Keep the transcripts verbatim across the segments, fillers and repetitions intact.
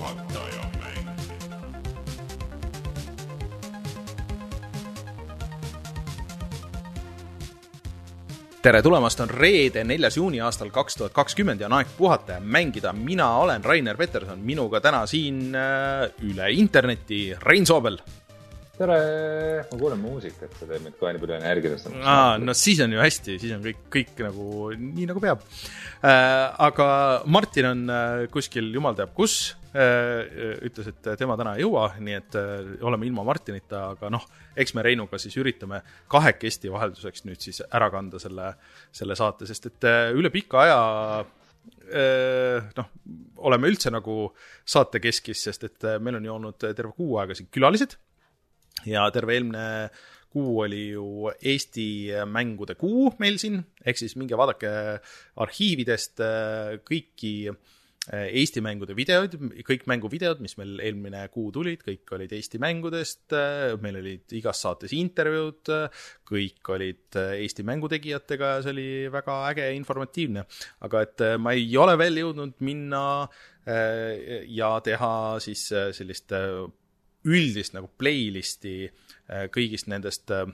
Juhataja mäng. Tere tulemast, on reede neljas juuni aastal kaks tuhat kakskümmend ja on aeg puhata ja mängida. Mina olen Rainer Peterson, minuga täna siin üle interneti Rein Soobel. Tere, ma kuulen muusikat, sa teed meid kohe nii palju energiast. Aa, no siis on ju hästi, siis on kõik, kõik nagu, nii nagu peab. Äh, aga Martin on kuskil, jumal teab kus, äh, ütles, et tema täna ei jõua, nii et äh, oleme ilma Martinita, aga noh, eks me Reinuga siis üritame kahekesti vahelduseks nüüd siis ära kanda selle, selle saate, sest et äh, üle pika aja äh, noh, oleme üldse nagu saate keskis, sest et äh, meil on ju olnud terve kuu aega siin külalised. Ja terve eelmine kuu oli ju Eesti mängude kuu meil siin, ehk siis minge vaadake arhiividest kõiki Eesti mängude videod, kõik mänguvideod, mis meil eelmine kuu tulid, kõik olid Eesti mängudest, meil olid igas saates intervjuud, kõik olid Eesti mängutegijatega ja see oli väga äge ja informatiivne. Aga et ma ei ole veel jõudnud minna ja teha siis sellist üldist nagu playlisti kõigist nendest äh,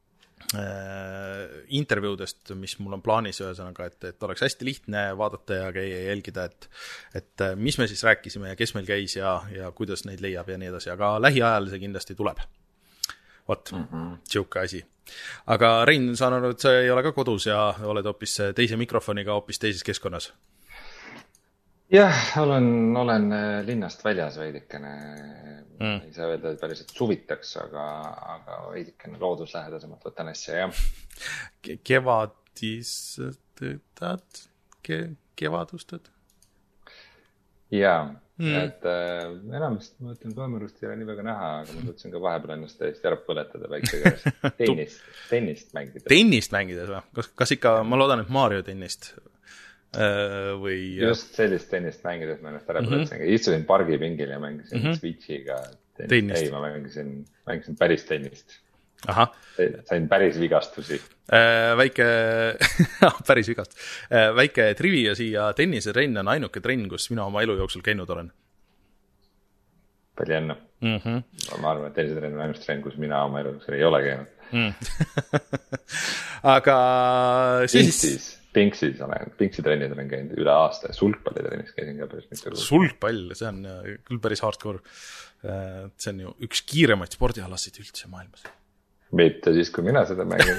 intervjuudest, mis mul on plaanis ühesõnaga, et, et oleks hästi lihtne vaadata ja käia ja jälgida, et, et mis me siis rääkisime ja kes meil käis ja, ja kuidas neid leiab ja nii edasi, aga lähiajal see kindlasti tuleb. Vot, mm-hmm. Siuke asi. Aga Rein, saan aru, et sa ei ole ka kodus ja oled hoopis teise mikrofoniga hoopis teises keskkonnas. Jah, olen, olen linnast väljas veidikene, mm. ei saa öelda, et päriselt suvitaks, aga, aga veidikene looduslähedasemalt võtan asja, jah. Kevadistad, ke, kevadustad? Jaa, mm. et äh, enamast ma mõtlen toimerust ei ole nii väga näha, aga ma tõtsin ka vahepeal ennast täiesti ära põletada väikse tennist, tennist mängides. Tennist mängides või? Kas, kas ikka, ma loodan, et Mario tennist? Või... Just sellist tennist mängides ma ennast ära põletsin. Mm-hmm. Istusin pargipingil ja mängisin mm-hmm. Switchiga tennist. Ei, ma mängisin, mängisin päris tennist. Aha. Sain päris vigastusi. Äh, väike, päris vigast. Äh, väike trivia siia, tennise trenn on ainuke trenn, kus mina oma elu jooksul käinud olen. Palju enne. Mm-hmm. Ma arvan, et tennise trenn on ainus trenn, kus mina oma elu jooksul ei ole käinud. Mm. Aga siis... siis... Pinksis olen, Pinksi trennid olen käinud üle aasta ja sulgpalli trennis käisin ka päris mitu. Sulgpall, see on küll päris hardcore. See on ju üks kiiremaid spordialasid üldse maailmas. Mitte siis, kui mina seda mängin.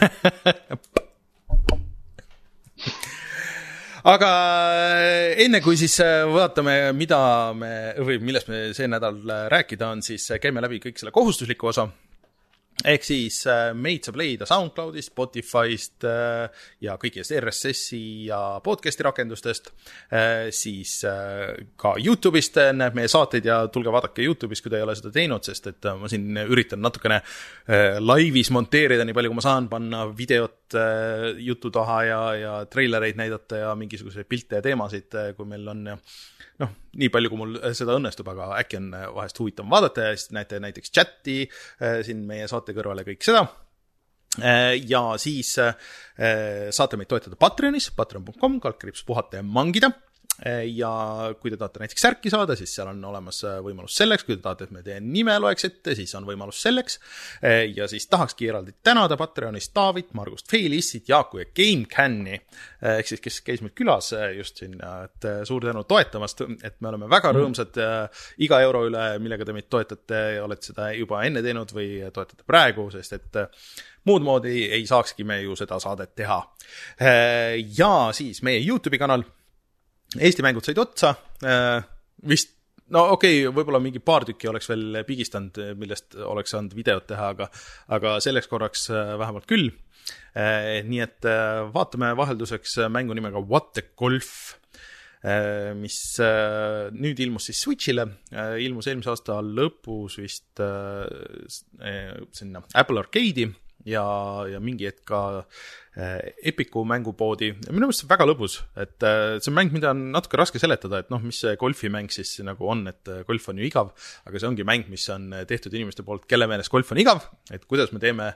Aga enne kui siis vaatame, mida me, või millest me see nädal rääkida on, siis käime läbi kõik selle kohustusliku osa. Ehk siis meid saab leida SoundCloudist, Spotify'st ja kõigist R S S-i ja podcasti rakendustest, siis ka YouTube'ist näeb meie saateid ja tulge vaadake YouTube'ist, kui te ei ole seda teinud, sest et ma siin üritan natukene laivis monteerida nii palju, kui ma saan panna videot jutu taha ja, ja trailereid näidata ja mingisuguseid pilte ja teemasid, kui meil on noh, nii palju, kui mul seda õnnestub, aga äkki on vahest huvitav vaadata ja siis näete näiteks chati siin meie saate kõrvale kõik seda. Ja siis saate meid toetada Patreonis, patreon dot com, kaldkriips puhata ja mangida. Ja kui te tahate näiteks särki saada, siis seal on olemas võimalus selleks, kui te tahate, et me teie nime loeks ette, siis on võimalus selleks. Ja siis tahakski eraldi tänada Patreonis Taavit, Margust Feilissit, Jaaku ja GameCanni, ehk siis kes käis meil külas just siin, et suur tänu toetamast, et me oleme väga rõõmsad iga euro üle, millega te meid toetate, olete seda juba enne teinud või toetate praegu, sest et muud moodi ei saakski me ju seda saadet teha. Ja siis meie YouTube'i kanal Eesti mängud said otsa, vist, no okei, okay, võib-olla mingi paar tükki oleks veel pigistanud, millest oleks saanud videot teha, aga, aga selleks korraks vähemalt küll. Nii et vaatame vahelduseks mängu nimega What the Golf, mis nüüd ilmus siis Switchile, ilmus eelmise aasta lõpus vist sinna Apple Arcade'i ja, ja mingi hetk ka Epiku mängupoodi. Minu meelest see on väga lõbus, et see on mäng, mida on natuke raske seletada, et noh, mis see golfimäng siis nagu on, et golf on ju igav, aga see ongi mäng, mis on tehtud inimeste poolt, kelle meelest golf on igav, et kuidas me teeme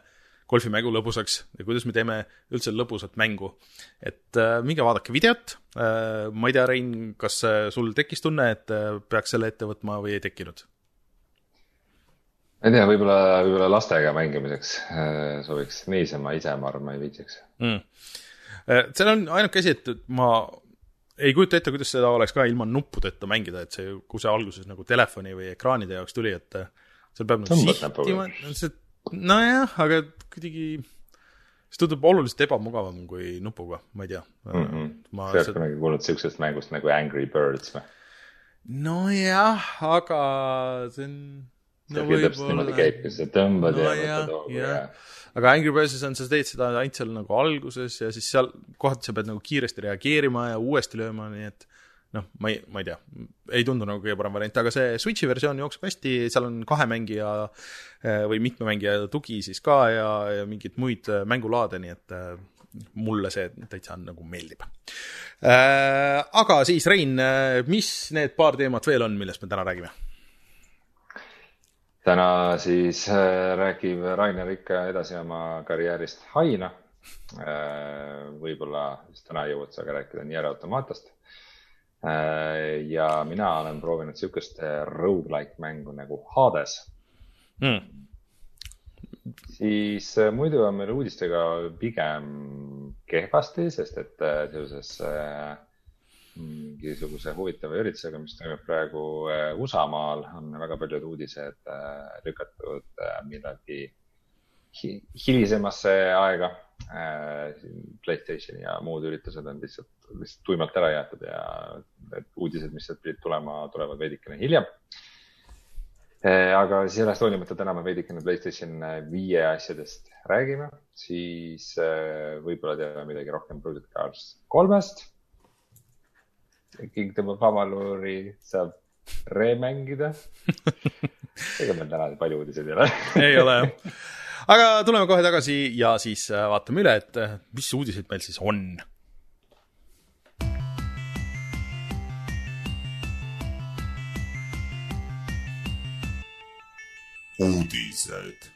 golfimängu lõbusaks ja kuidas me teeme üldse lõbusat mängu. Et äh, minge vaadake videot. Äh, ma ei tea, Rein, kas sul tekkis tunne, et äh, peaks selle ette võtma või ei tekkinud? Ma ei tea, võib-olla, võib-olla lastega mängimiseks äh, sobiks niisama, ise ma arvan, ma ei viitsiks. Mm. Äh, seal on ainuke asi, et ma ei kujuta ette, kuidas seda oleks ka ilma nuppudeta mängida, et see, kui see alguses nagu telefoni või ekraanide jaoks tuli, et seal peab nagu sihtima. No jah, aga kuidagi see tundub oluliselt ebamugavam kui nupuga, ma ei tea. Mm-hmm. Ma see on kunagi kuulnud siuksest mängust nagu Angry Birds või? No jah, aga see on... See no täpselt niimoodi käib, kus sa tõmbad no, ja võtad hoogu ja... Aga Angry Birdsis on, sa teed seda ainult seal nagu alguses ja siis seal kohati sa pead nagu kiiresti reageerima ja uuesti lööma, nii et noh, ma ei, ma ei tea, ei tundu nagu kõige parem variant, aga see Switchi versioon jookseb hästi, seal on kahe mängija või mitme mängija tugi siis ka ja, ja mingid muid mängulaade, nii et mulle see täitsa nagu meeldib. Aga siis, Rein, mis need paar teemat veel on, millest me täna räägime? Täna siis räägib Rainer ikka edasi oma karjäärist Haina. Võib-olla siis täna jõuad sa ka rääkida Nier Automatast. Ja mina olen proovinud siukest roguelike mängu nagu Hades. Mm. Siis muidu on meil uudistega pigem kehvasti, sest et seoses mingisuguse huvitava üritusega, mis toimub praegu U S A-maal, on väga paljud uudised lükatud millegi hilisemasse aega. PlayStation ja muud üritused on lihtsalt, lihtsalt tuimalt ära jäetud ja uudised, mis sealt pidid tulema, tulevad veidikene hiljem. Aga sellest hoolimata täna me veidikene PlayStation viie asjadest räägime, siis võib-olla teeme midagi rohkem Project Cars kolmest. Kingdom of Amaluri saab remängida. Ega meil täna palju uudiseid ei ole. Ei ole jah. Aga tuleme kohe tagasi ja siis vaatame üle, et mis uudised meil siis on. Uudised.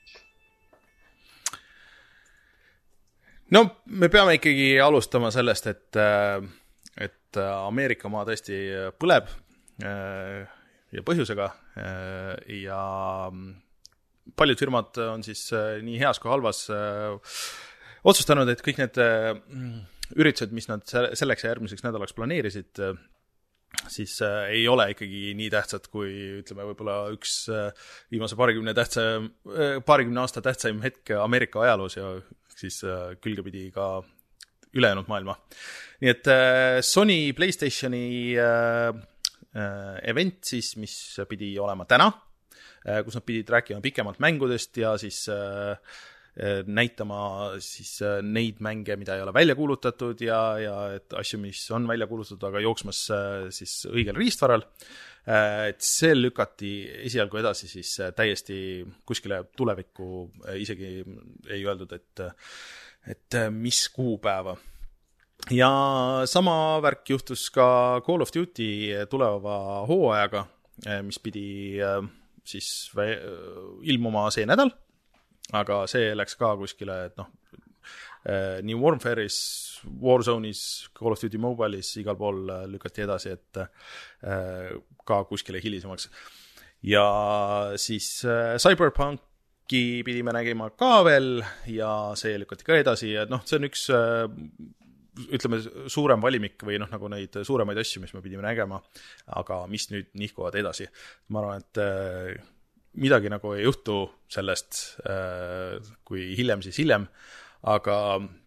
No, me peame ikkagi alustama sellest, et et Ameerika maa tõesti põleb ja põhjusega ja paljud firmad on siis nii heas kui halvas otsustanud, et kõik need üritused, mis nad selleks ja järgmiseks nädalaks planeerisid, siis ei ole ikkagi nii tähtsad kui ütleme võib-olla üks viimase paarikümne tähtsa, paarikümne aasta tähtsaim hetk Ameerika ajaloos ja siis külgepidi ka ülejäänud maailma. Nii et Sony PlayStationi event siis, mis pidi olema täna, kus nad pidid rääkima pikemalt mängudest ja siis näitama siis neid mänge, mida ei ole välja kuulutatud ja, ja et asju, mis on välja kuulutatud, aga jooksmas siis õigel riistvaral. Et see lükati esialgu edasi siis täiesti kuskile tulevikku, isegi ei öeldud, et et mis kuupäeva. Ja sama värk juhtus ka Call of Duty tuleva hooajaga, mis pidi siis ilmuma see nädal, aga see läks ka kuskile, et noh, nii Warfare'is, Warzone'is, Call of Duty Mobile'is igal pool lükati edasi, et ka kuskile hilisemaks. Ja siis Cyberpunk pidime nägima ka veel ja see lükati ka edasi ja noh, see on üks ütleme suurem valimik või noh, nagu neid suuremaid asju, mis me pidime nägema, aga mis nüüd nihkuvad edasi. Ma arvan, et midagi nagu ei juhtu sellest, kui hiljem, siis hiljem, aga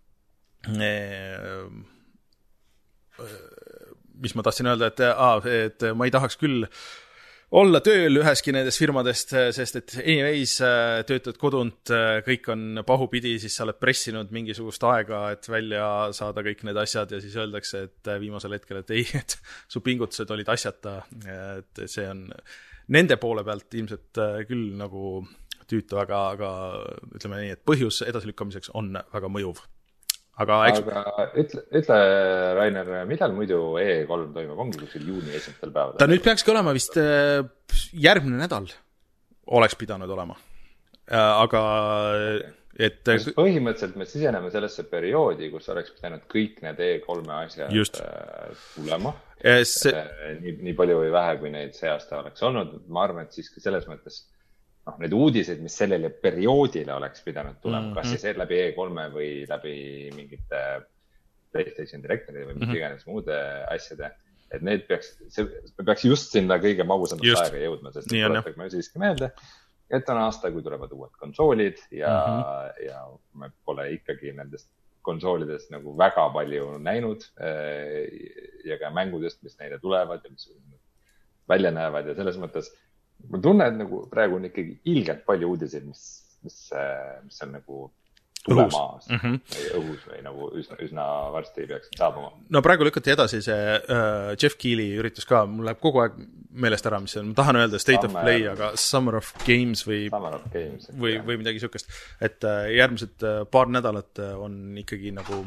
mis ma tahtsin öelda, et, aa, et ma ei tahaks küll olla tööl üheski nendest firmadest, sest et anyways töötad kodunt, kõik on pahupidi, siis sa oled pressinud mingisugust aega, et välja saada kõik need asjad ja siis öeldakse, et viimasel hetkel, et ei, et su pingutused olid asjata, et see on nende poole pealt ilmselt küll nagu tüütu, aga, aga ütleme nii, et põhjus edasilükkamiseks on väga mõjuv. Aga, eks... aga ütle, ütle, Rainer, millal muidu E kolm toimub? Ongi kuskil juuni esimestel päeval? Ta nüüd peakski olema vist järgmine nädal oleks pidanud olema. Aga et põhimõtteliselt me siseneme sellesse perioodi, kus oleks pidanud kõik need E kolme asjad just. tulema. See... Nii, nii palju või vähe, kui neid see aasta oleks olnud. Ma arvan, et siiski selles mõttes noh, need uudised, mis sellele perioodile oleks pidanud tulema, mm -hmm. kas siis läbi E kolme või läbi mingite PlayStation Directori või mis mm -hmm. iganes muude asjade, et need peaks, see peaks just sinna kõige magusamast aega jõudma, sest tuletage me siiski meelde, et on aasta, kui tulevad uued konsoolid ja, mm -hmm. ja me pole ikkagi nendest konsoolidest nagu väga palju näinud ja ka mängudest, mis neile tulevad ja mis välja näevad ja selles mõttes ma tunnen, et nagu praegu on ikkagi ilgelt palju uudiseid, mis, mis, mis on nagu tulemaas mm -hmm. või õhus või nagu üsna, üsna varsti peaks saabuma. No praegu lükati edasi see uh, Jeff Keely üritus ka, mul läheb kogu aeg meelest ära, mis on, ma tahan öelda State Summer, of Play, aga Summer of Games või, of Games, või, või midagi sükest. Et uh, järgmised uh, paar nädalat on ikkagi nagu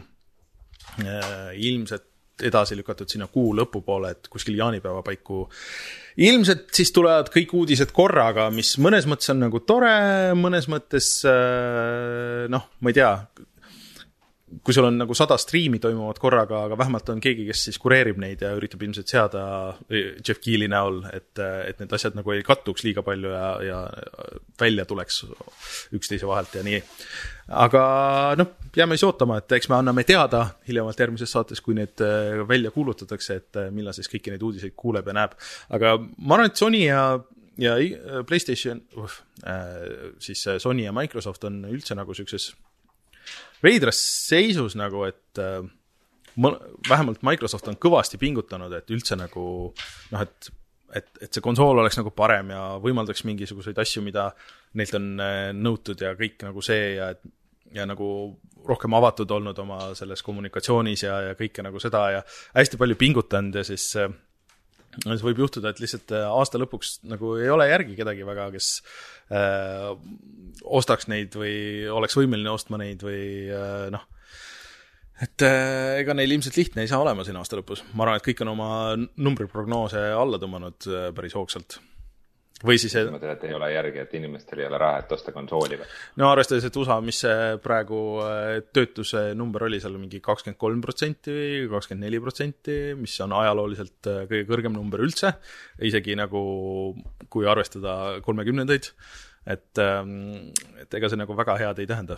uh, ilmselt edasi lükatud sinna kuu lõpupoole, et kuskil jaanipäeva paiku ilmselt siis tulevad kõik uudised korraga, mis mõnes mõttes on nagu tore, mõnes mõttes noh, ma ei tea, kui sul on nagu sada striimi toimuvad korraga, aga vähemalt on keegi, kes siis kureerib neid ja üritab ilmselt seada Jeff Keely näol, et, et need asjad nagu ei kattuks liiga palju ja, ja välja tuleks üksteise vahelt ja nii. Aga noh, jääme siis ootama, et eks me anname teada hiljemalt järgmises saates, kui need välja kuulutatakse, et millal siis kõiki neid uudiseid kuuleb ja näeb. Aga ma arvan, et Sony ja, ja PlayStation, uh, siis Sony ja Microsoft on üldse nagu sellises veidras seisus nagu, et äh, vähemalt Microsoft on kõvasti pingutanud, et üldse nagu noh, et, et, et see konsool oleks nagu parem ja võimaldaks mingisuguseid asju, mida neilt on äh, nõutud ja kõik nagu see ja, et, ja nagu rohkem avatud olnud oma selles kommunikatsioonis ja, ja kõike nagu seda ja hästi palju pingutanud ja siis äh, siis võib juhtuda, et lihtsalt aasta lõpuks nagu ei ole järgi kedagi väga, kes äh, ostaks neid või oleks võimeline ostma neid või äh, noh, et äh, ega neil ilmselt lihtne ei saa olema siin aasta lõpus. Ma arvan, et kõik on oma numbriprognoose alla tõmmanud äh, päris hoogsalt. Või siis ma tean, et ei ole järgi, et inimestel ei ole raha, et osta konsooli või? No arvestades, et U S A, mis see praegu töötuse number oli, seal mingi kakskümmend kolm protsenti või kakskümmend neli protsenti, mis on ajalooliselt kõige kõrgem number üldse, isegi nagu kui arvestada kolmekümnendaid, et, et ega see nagu väga head ei tähenda.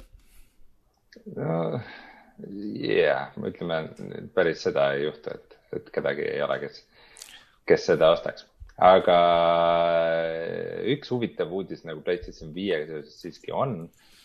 No, yeah, ütleme, päris seda ei juhtu, et, et kedagi ei ole, kes, kes seda ostaks. Aga üks huvitav uudis nagu PlayStation viie siiski on,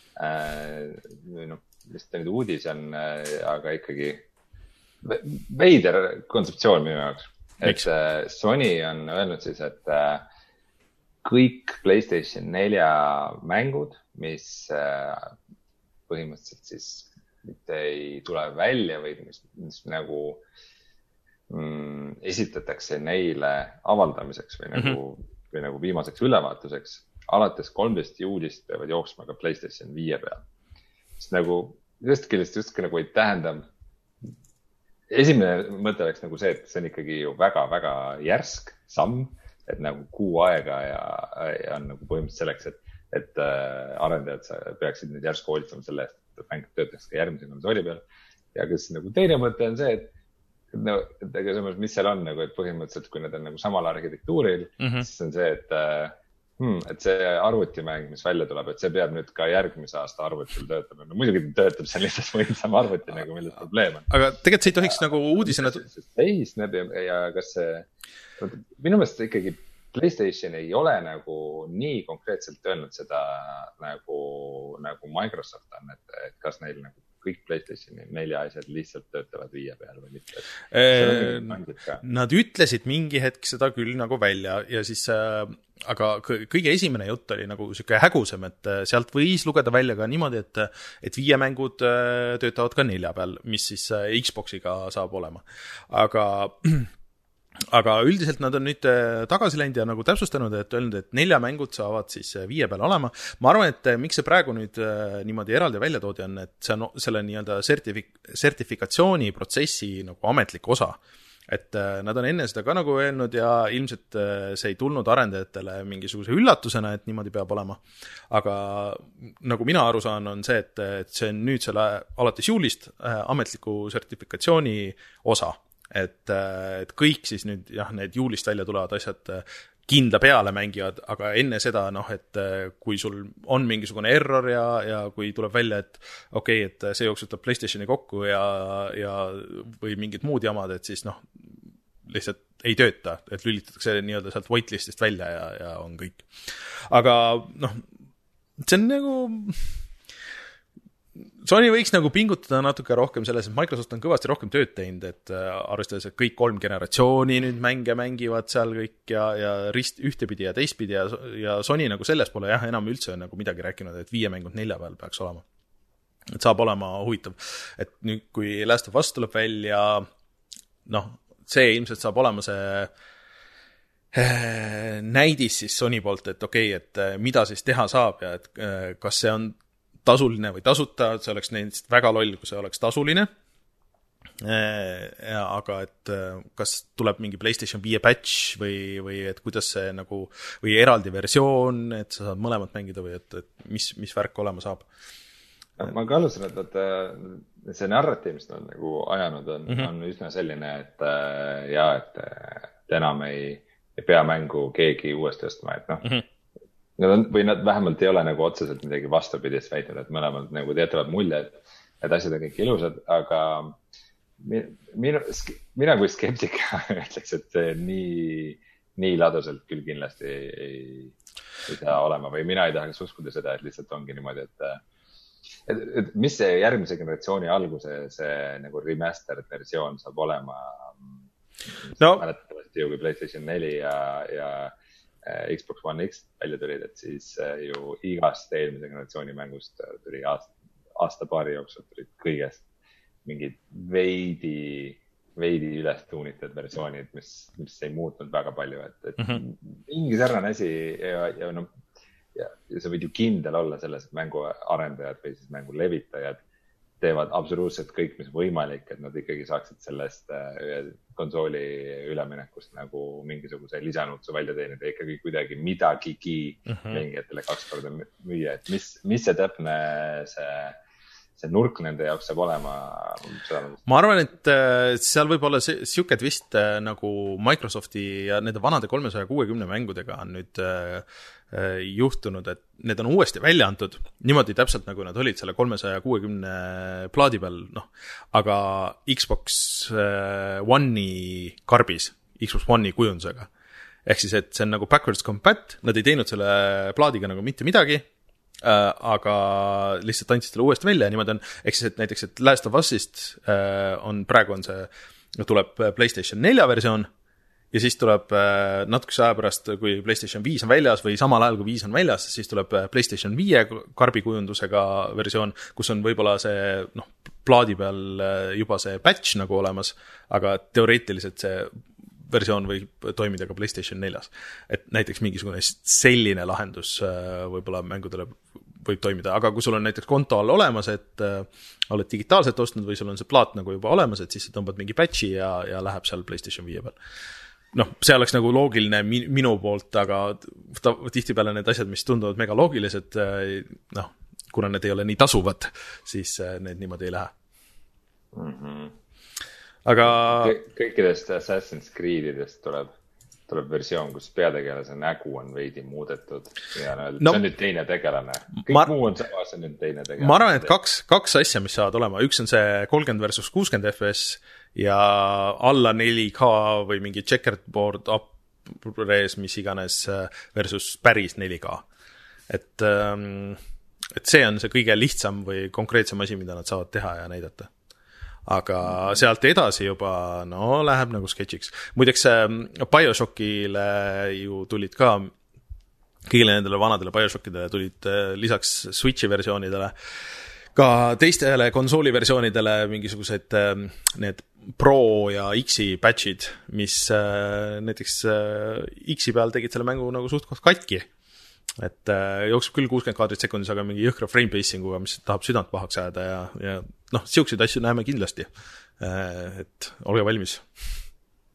noh, vist nüüd uudis on, aga ikkagi veider kontseptsioon minu jaoks. Et Sony on öelnud siis, et kõik PlayStation nelja mängud, mis põhimõtteliselt siis mitte ei tule välja või mis, mis nagu Mm, esitatakse neile avaldamiseks või nagu, mm-hmm. või nagu viimaseks ülevaatuseks. Alates kolmteist juulist peavad jooksma ka PlayStation viie peal. Sest nagu, just kellest just nagu ei tähenda. Esimene mõte oleks nagu see, et see on ikkagi ju väga-väga järsk samm, et nagu kuu aega ja, ja on nagu põhimõtteliselt selleks, et, et äh, arendajad peaksid nüüd järsku hoolitsema selle eest, et mäng töötaks ka järgmise konsooli peal. Ja kas nagu teine mõte on see, et no, et ega samas, mis seal on nagu, et põhimõtteliselt, kui need on nagu samal arhitektuuril, mm-hmm. siis on see, et, hmm, et see arvutimäng, mis välja tuleb, et see peab nüüd ka järgmise aasta arvutil töötama. No muidugi töötab see lihtsalt võimsam arvuti, nagu milles probleem on. Aga tegelikult see ei tohiks nagu uudisena... Seisneb ja kas see... Minu meelest ikkagi PlayStation ei ole nagu nii konkreetselt öelnud seda nagu, nagu Microsoft on, et, et kas neil nagu kõik PlayStation nelja asjad lihtsalt töötavad viie peal või mitte. Nad ütlesid mingi hetk seda küll nagu välja ja siis, aga kõige esimene jutt oli nagu siuke hägusem, et sealt võis lugeda välja ka niimoodi, et, et viie mängud töötavad ka nelja peal, mis siis Xboxiga saab olema. Aga Aga üldiselt nad on nüüd tagasi läinud ja nagu täpsustanud, et öelnud, et nelja mängud saavad siis viie peal olema. Ma arvan, et miks see praegu nüüd niimoodi eraldi välja toodi on, et see on selle nii-öelda sertifik- sertifikatsiooni protsessi nagu ametlik osa. et nad on enne seda ka nagu öelnud ja ilmselt see ei tulnud arendajatele mingisuguse üllatusena, et niimoodi peab olema. Aga nagu mina aru saan, on see, et, et see on nüüd selle alates juulist ametliku sertifikatsiooni osa. Et, et kõik siis nüüd jah, need juulist välja tulevad asjad kindla peale mängivad, aga enne seda, noh, et kui sul on mingisugune error ja, ja kui tuleb välja, et okei, okay, et see jooksutab PlayStationi kokku ja, ja või mingid muud jamad, et siis noh, lihtsalt ei tööta, et lülitatakse nii-öelda sealt whitelistist välja ja, ja on kõik. Aga noh, see on nagu... Sony võiks nagu pingutada natuke rohkem selles, et Microsoft on kõvasti rohkem tööd teinud, et arvestades, et kõik kolm generatsiooni nüüd mänge mängivad seal kõik ja, ja rist ühtepidi ja teistpidi ja, ja Sony nagu selles pole jah, enam üldse nagu midagi rääkinud, et viie mängud nelja peal peaks olema. Et saab olema huvitav. Et nüüd, kui Last of Us tuleb välja, noh, see ilmselt saab olema see näidis siis Sony poolt, et okei, okay, et mida siis teha saab ja et kas see on tasuline või tasuta, et see oleks neist väga loll, kui see oleks tasuline. Ja, aga et kas tuleb mingi PlayStation viie patch või, või et kuidas see nagu, või eraldi versioon, et sa saad mõlemat mängida või et, et mis, mis värk olema saab. Ma ka alusin, et, et see narratiiv, mis nad nagu ajanud on, mm-hmm. on üsna selline, et ja, et, et enam ei, ei pea mängu keegi uuesti ostma, et noh, mm-hmm. Nad on, või nad vähemalt ei ole nagu otseselt midagi vastupidist väitnud, et mõlemad nagu teetavad mulje, et, et asjad on kõik ilusad, aga minu, mina kui skeptika ütleks, et see nii, nii laduselt küll kindlasti ei, ei, ei saa olema või mina ei tahaks uskuda seda, et lihtsalt ongi niimoodi, et, et, et mis see järgmise generatsiooni alguse see nagu remastered versioon saab olema no. Mäletatavasti ju kui PlayStation neli ja, ja Xbox One X välja tulid, et siis ju igast eelmise generatsiooni mängust tuli aasta, aasta paari jooksul tulid kõigest mingid veidi, veidi üles tuunitud versioonid, mis, mis ei muutnud väga palju, et, et mm-hmm. mingi sarnane asi ja, ja, no, ja, ja sa võid ju kindel olla selles, et mängu arendajad või siis mängu levitajad teevad absoluutselt kõik, mis võimalik, et nad ikkagi saaksid sellest konsooli üleminekust nagu mingisuguse lisanutsu välja teenida ja ikkagi kuidagi midagigi mm-hmm. mängijatele kaks korda müüa, et mis, mis see täpne see, see nurk nende jaoks saab olema? Ma arvan, et seal võib olla siuke twist nagu Microsofti ja nende vanade kolmesaja kuuekümne mängudega on nüüd juhtunud, et need on uuesti välja antud niimoodi täpselt nagu nad olid selle kolmesaja kuuekümne plaadi peal, noh, aga Xbox One'i karbis, Xbox One'i kujundusega. Ehk siis, et see on nagu backwards compat, nad ei teinud selle plaadiga nagu mitte midagi, aga lihtsalt andsid selle uuesti välja ja niimoodi on, ehk siis, et näiteks, et Last of Us'ist on, praegu on see, tuleb PlayStation nelja versioon, ja siis tuleb natukese aja pärast, kui PlayStation viis on väljas või samal ajal, kui viis on väljas, siis tuleb PlayStation viie karbikujundusega versioon, kus on võib-olla see noh, plaadi peal juba see patch nagu olemas, aga teoreetiliselt see versioon võib toimida ka PlayStation neljas. Et näiteks mingisugune selline lahendus võib-olla mängudele võib toimida, aga kui sul on näiteks konto all olemas, et oled digitaalselt ostnud või sul on see plaat nagu juba olemas, et siis sa tõmbad mingi patchi ja, ja läheb seal PlayStation viie peal. Noh, see oleks nagu loogiline minu poolt, aga tihtipeale need asjad, mis tunduvad mega loogilised, noh, kuna need ei ole nii tasuvad, siis need niimoodi ei lähe. Mm-hmm. Aga... Kõikidest Assassin's Creedidest tuleb, tuleb versioon, kus peategelase nägu on veidi muudetud ja no, no, see on nüüd teine tegelane. Kõik ma... muu on sama, see on nüüd teine tegelane. Ma arvan, et kaks, kaks asja, mis saavad olema. Üks on see kolmkümmend versus kuuskümmend F P S ja alla neli K või mingi checkerboard up-res, mis iganes versus päris neli K. Et, et see on see kõige lihtsam või konkreetsem asi, mida nad saavad teha ja näidata. Aga sealt edasi juba, no, läheb nagu sketšiks. Muideks BioShockile ju tulid ka, kõigile nendele vanadele BioShockidele tulid lisaks Switchi versioonidele ka teistele konsooli versioonidele mingisugused need Pro ja X-i patchid, mis näiteks X-i peal tegid selle mängu nagu suht koht katki. Et jookseb küll kuuskümmend kaadrit sekundis, aga mingi jõhkra frame pacinguga, mis tahab südant pahaks ajada ja, ja noh, siukseid asju näeme kindlasti. Et olge valmis.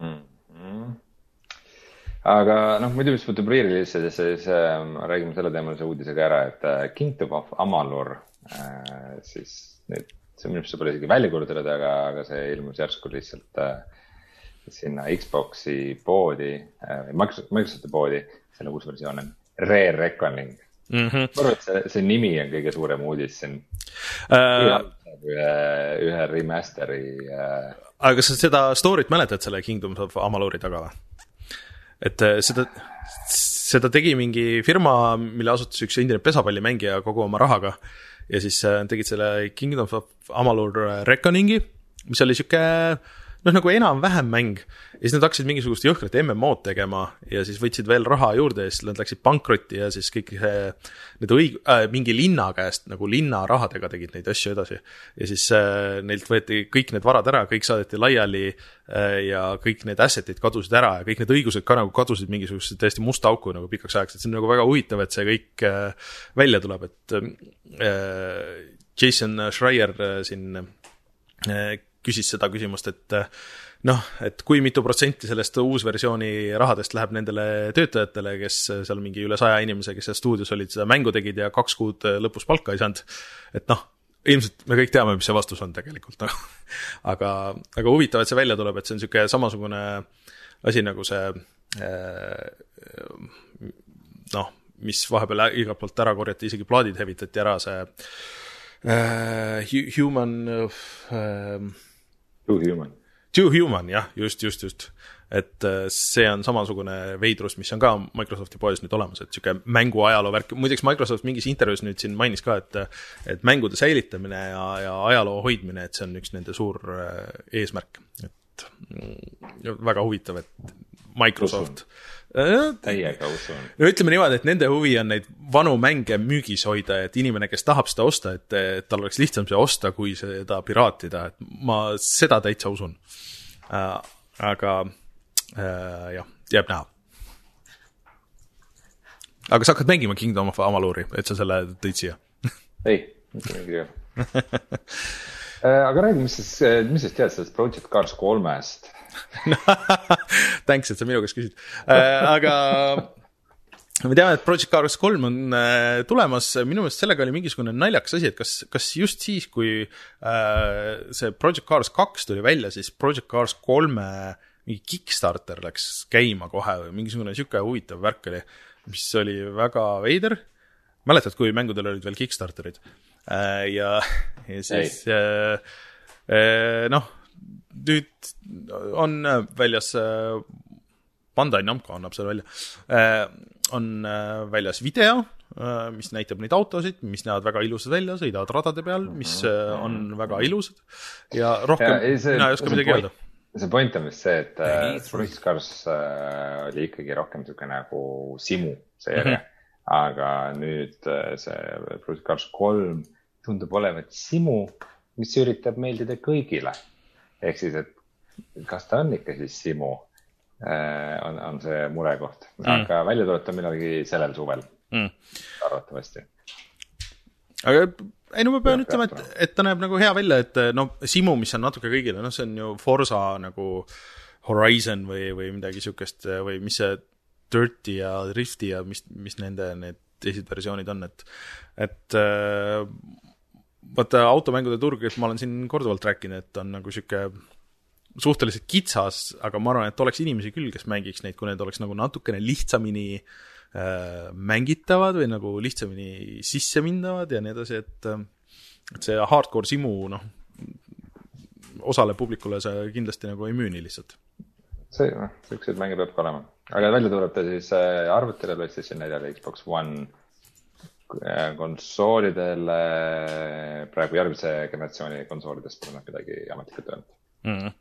mm-hmm. Aga noh, muidu mis puutub re-release'idesse, siis äh, räägime selle teemalise uudisega ära, et äh, Kingdom of Amalur äh, siis nüüd, see minu arust pole isegi välja kuulutatud, aga, aga see ilmus järsku lihtsalt äh, sinna Xbox'i poodi äh,, Microsofti poodi, selle uus versioon on Rare Reckoning. Mm-hmm. Ma arvan, et see, see nimi on kõige suurem uudis siin uh,. Ühe, ühe remasteri uh... Aga kas sa seda story't mäletad selle Kingdom of Amaluri taga või? Et seda, seda tegi mingi firma, mille asutas üks endine pesapallimängija kogu oma rahaga ja siis tegid selle Kingdom of Amalur Reckoningi, mis oli siuke noh, nagu enam-vähem mäng ja siis nad hakkasid mingisugust jõhkrat M M O-d tegema ja siis võtsid veel raha juurde ja siis nad läksid pankrotti ja siis kõik see, need õig- äh, mingi linna käest nagu linna rahadega tegid neid asju edasi ja siis äh, neilt võeti kõik need varad ära, kõik saadeti laiali äh, ja kõik need assetid kadusid ära ja kõik need õigused ka nagu kadusid mingisugusesse täiesti musta auku nagu pikaks ajaks, et see on nagu väga huvitav, et see kõik äh, välja tuleb, et äh, Jason Schreier äh, siin äh, küsis seda küsimust, et noh, et kui mitu protsenti sellest uusversiooni rahadest läheb nendele töötajatele, kes seal mingi üle saja inimese, kes seal stuudios olid, seda mängu tegid ja kaks kuud lõpus palka ei saanud. Et noh, ilmselt me kõik teame, mis see vastus on tegelikult. No. Aga, aga huvitav, et see välja tuleb, et see on siuke samasugune asi nagu see noh, mis vahepeal igalt poolt ära korjati, isegi plaadid hevitati ära, see uh, human uh, Too Human. Too Human, jah, just, just, just. Et see on samasugune veidrus, mis on ka Microsofti poes nüüd olemas, et siuke mängu ajaloo värk. Muideks Microsoft mingis intervjuus nüüd siin mainis ka, et, et mängude säilitamine ja, ja ajaloo hoidmine, et see on üks nende suur eesmärk. Et väga huvitav, et Microsoft täiega usun. No ütleme niimoodi, et nende huvi on neid vanu mänge müügis hoida, et inimene, kes tahab seda osta, et, et tal oleks lihtsam see osta, kui seda piraatida, et ma seda täitsa usun. Äh, aga äh, jah, jääb näha. Aga sa hakkad mängima Kingdom of Amaluri, et sa selle tõid siia? Ei, mitte mingi aga räägi, mis siis, mis siis tead sellest Project Cars kolmest? Thanks, et sa minu käest küsid. Aga me teame, et Project Cars kolm on tulemas. Minu meelest sellega oli mingisugune naljakas asi, et kas, kas just siis, kui see Project Cars kaks tuli välja, siis Project Cars kolme mingi Kickstarter läks käima kohe või mingisugune siuke huvitav värk oli, mis oli väga veider. Mäletad, kui mängudel olid veel Kickstarterid? Ja, ja siis noh, nüüd on väljas Bandai Namco annab seal välja on väljas video, mis näitab neid autosid, mis näevad väga ilusad välja, sõidavad radade peal, mis on väga ilusad ja rohkem ja, ei, see, mina ei oska midagi öelda. See point on vist see, et Project Cars oli ikkagi rohkem siuke nagu simu seeria, mm-hmm. aga nüüd see Project Cars kolm tundub olevat simu, mis üritab meeldida kõigile. Ehk siis, et kas ta on ikka siis simu, on, on see murekoht. Aga mm. välja tuleb ta millalgi sellel suvel, mm. arvatavasti. Aga ei, no ma pean ja, ütlema, et, et ta näeb nagu hea välja, et no simu, mis on natuke kõigile, no see on ju Forza nagu Horizon või, või midagi siukest või mis see Dirty ja Drifty ja mis, mis nende need teised versioonid on, et, et vaata automängude turg, et ma olen siin korduvalt rääkinud, et on nagu siuke suhteliselt kitsas, aga ma arvan, et oleks inimesi küll, kes mängiks neid, kui need oleks nagu natukene lihtsamini äh, mängitavad või nagu lihtsamini sisse mindavad ja nii edasi, et, et see hardcore simu, noh, osale publikule see kindlasti nagu ei müüni lihtsalt. See, noh, selliseid mänge peab ka olema. Aga välja tuleb ta siis äh, arvutile, PlayStation neljale, Xbox One konsoolidele, praegu järgmise generatsiooni konsoolidest pole nad midagi ametlikult öelnud. Mm-hmm.